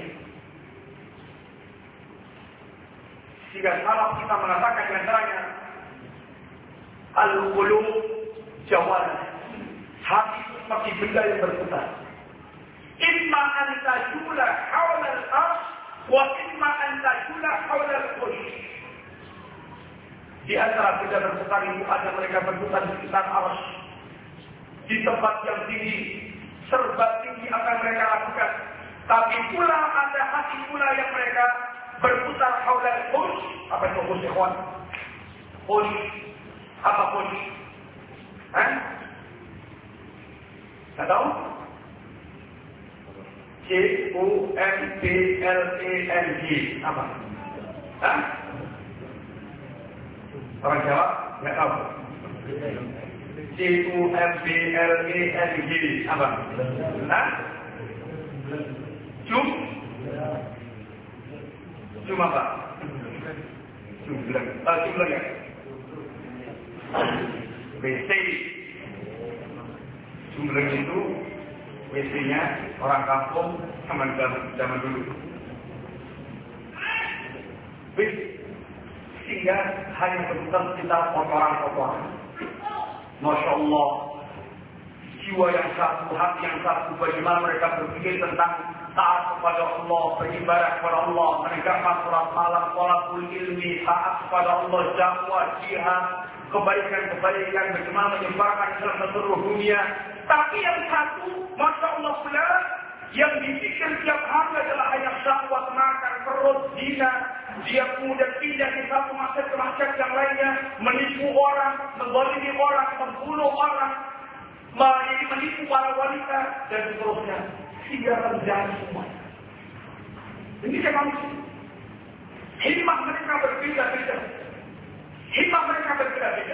Sehingga salaf kita mengatakan di antaranya al-qulub jawalah, hati itu seperti benda yang berputar. Imma an tajula hawla al-arsh wa imma an tajula hawla al-qulub. Di antara benda berputar itu ada mereka berputar di sekitar arsh. Di tempat yang tinggi, serba tinggi akan mereka lakukan. Tapi pula ada hati pula yang mereka berputar haulal khush. Apa itu khush, ikhwan? Khush. Apa khush? Hah? Tak tahu? C U M P L E N G. Apa? Hah? Orang Jawa? Nggak tahu. C U M P L E N G. Apa? Hah? Cum? Cum apa? Cumbleng. Ah, cumbleng ya? W C. Cumbleng itu W C-nya orang kampung zaman zaman dulu. Sehingga hanya berputar sekitar kotoran-kotoran. Masya Allah, jiwa yang satu, hati yang satu, bagaimana mereka berpikir tentang taat kepada Allah, beribadah kepada Allah, menegakkan sholat malam, sholatul ilmi, taat kepada Allah, dakwah, jihad, kebaikan-kebaikan, bagaimana menyebarkan Islam ke seluruh dunia. Tapi yang satu, Masya Allah pula, yang dipikir tiap hari adalah hanya syahwat, makan, perut, zina. Dia kemudian pindah di satu masyarakat ke masyarakat yang lainnya, menipu orang, menzalimi orang, membunuh orang, menipu para wanita, dan seterusnya. Sehingga terjadi semua. Ini kan manusia. Hikmah mereka berbeda-beda. Hikmah mereka berbeda-beda.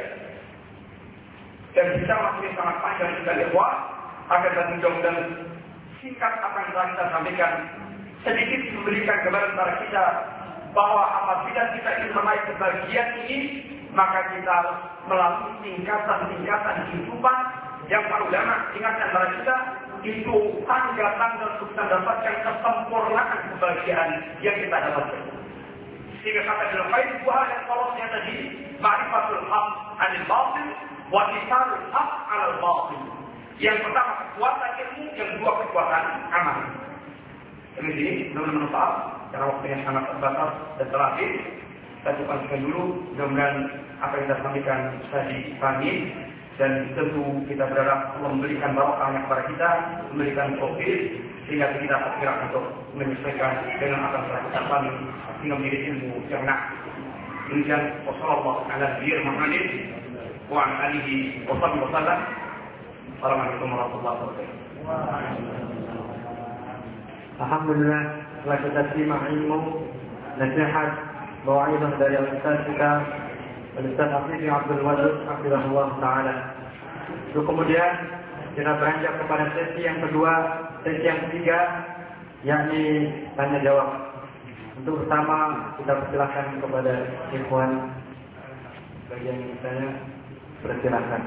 Dan bicara masih sangat panjang sekali, wah, akan dan mudah-mudahan singkat apa yang telah kita sampaikan, sedikit memberikan gambaran kepada kita bahwa apabila kita ingin meraih kebahagiaan ini, maka kita harus melalui tingkatan-tingkatan kehidupan yang para ulama ingatkan kepada kita, itu tangga-tangga untuk kita dapatkan kesempurnaan kebahagiaan yang kita dapatkan. Sehingga kata dalam baik dua hal yang kolosnya tadi, ma'rifatul haq anil batil wa tisarul haq alal batil. Yang pertama kekuatan ilmu, yang kedua kekuatan amal. Ini sini belum bermanfaat karena waktunya sangat terbatas dan terakhir. Kita cukupkan dulu, mudah-mudahan apa yang kita sampaikan tadi kami, dan tentu kita berharap Allah memberikan barokahnya kepada kita, memberikan taufik sehingga kita bergerak untuk menyesuaikan dengan apa yang telah kita pahami sehingga menjadi ilmu yang nak. Demikian wassalamualaikum warahmatullahi wabarakatuh wa ala alihi wa sahbihi wasallam. Assalamualaikum warahmatullahi wabarakatuh. Alhamdulillah, setelah kita simak ilmu nasihat mau'izah dari Ustaz kita Ustaz Hafiz Abdul Wadud Hafizahullah Ta'ala. Lalu kemudian kita beranjak kepada sesi yang kedua, sesi yang ketiga, yakni tanya jawab. Untuk pertama kita persilahkan kepada ikhwan bagian yang bertanya, persilahkan.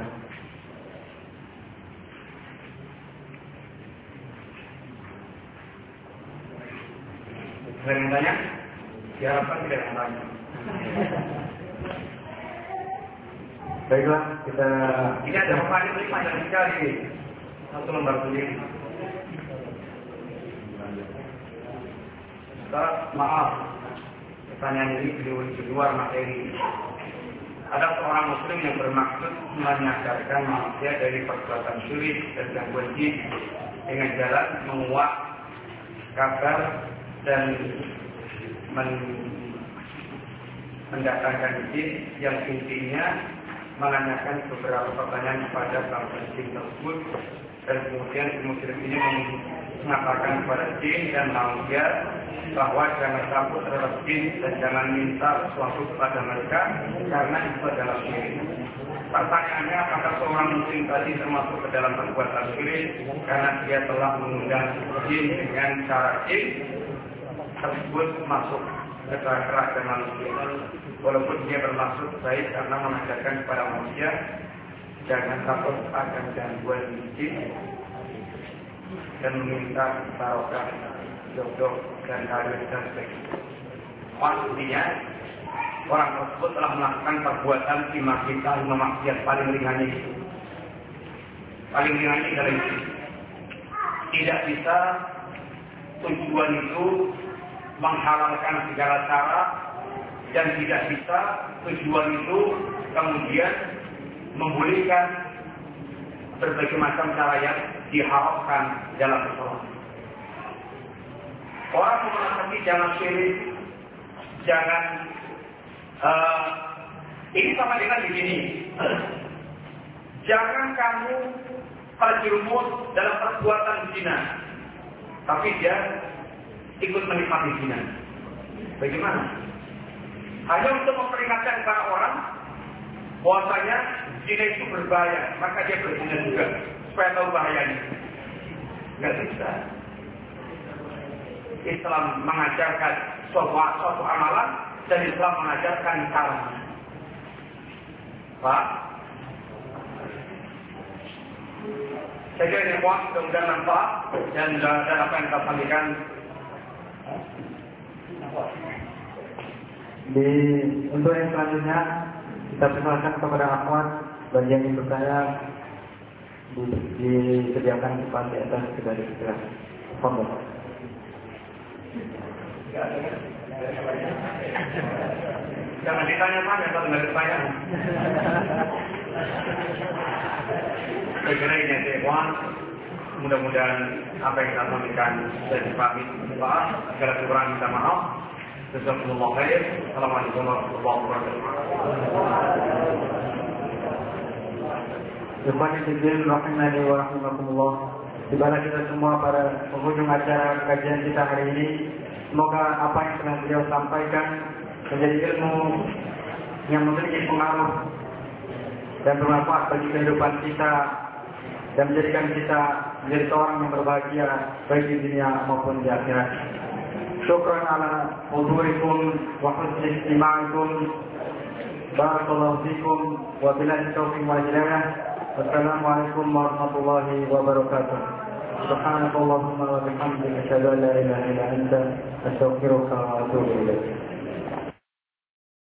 Ada yang tanya? Diharapkan tidak yang tanya. Baiklah, kita Jika ada pertanyaan lima dan sekali satu lembar sendiri. Ustaz, maaf, pertanyaan ini di luar materi. Ada seorang muslim yang bermaksud menyadarkan manusia dari perbuatan syirik dan gangguan jin dengan jalan menguak kabar dan mendatangkan jin yang intinya menanyakan beberapa pertanyaan kepada bangsa jin tersebut, dan kemudian muslim ini mengatakan kepada jin dan manusia bahwa jangan takut terhadap jin dan jangan minta sesuatu kepada mereka karena itu adalah syirik. Pertanyaannya, apakah seorang muslim tadi termasuk ke dalam perbuatan syirik karena dia telah mengundang jin dengan cara jin tersebut masuk ke kerajaan manusia, walaupun dia bermaksud baik karena mengajarkan kepada manusia jangan takut akan gangguan jin dan meminta barokah, jodoh dan karir dan sebagainya. Maksudnya orang tersebut telah melakukan perbuatan lima kita lima maksiat paling ringannya itu. Paling ringannya adalah itu. Tidak bisa tujuan itu menghalalkan segala cara, dan tidak bisa tujuan itu kemudian membolehkan berbagai macam cara yang diharapkan dalam Islam. orang mengatakan jangan syirik, jangan uh, ini sama dengan begini. Jangan kamu terjerumus dalam perbuatan zina, tapi dia ikut menikmati zina. Bagaimana? Hanya untuk memperingatkan para orang bahwasanya zina itu berbahaya, maka dia berzina juga supaya tahu bahayanya. Enggak bisa. Islam mengajarkan suatu, suatu amalan dan Islam mengajarkan caranya. Pak, saya kira ini kuat, mudah-mudahan manfaat dan, dan apa yang kita sampaikan. Di untuk yang selanjutnya kita persilakan kepada akhwat bagi yang ingin bertanya di, disediakan tempat di atas sudah disediakan. Fadhil. Jangan ditanya-tanya kalau nggak ditanya. Saya kira ini ada ikhwan. Mudah-mudahan apa yang kita sampaikan sudah dipahami manfaat. Segala kekurangan minta maaf. Jazakumullah khair. Assalamualaikum warahmatullahi wabarakatuh. Ikhwan fillah rahimani wa rahimakumullah. Tibalah kita semua pada penghujung acara kajian kita hari ini. Semoga apa yang telah beliau sampaikan menjadi ilmu yang memiliki pengaruh dan bermanfaat bagi kehidupan kita dan menjadikan kita menjadi seorang yang berbahagia baik di dunia maupun di akhirat. Syukran ala hudurikum wa husni istima'ikum. Barakallahu fikum wa billahi taufiq wal hidayah. Wassalamualaikum warahmatullahi wabarakatuh. Subhanakallahumma wa bihamdika asyhadu an la ilaha illa anta astaghfiruka wa atubu ilaik.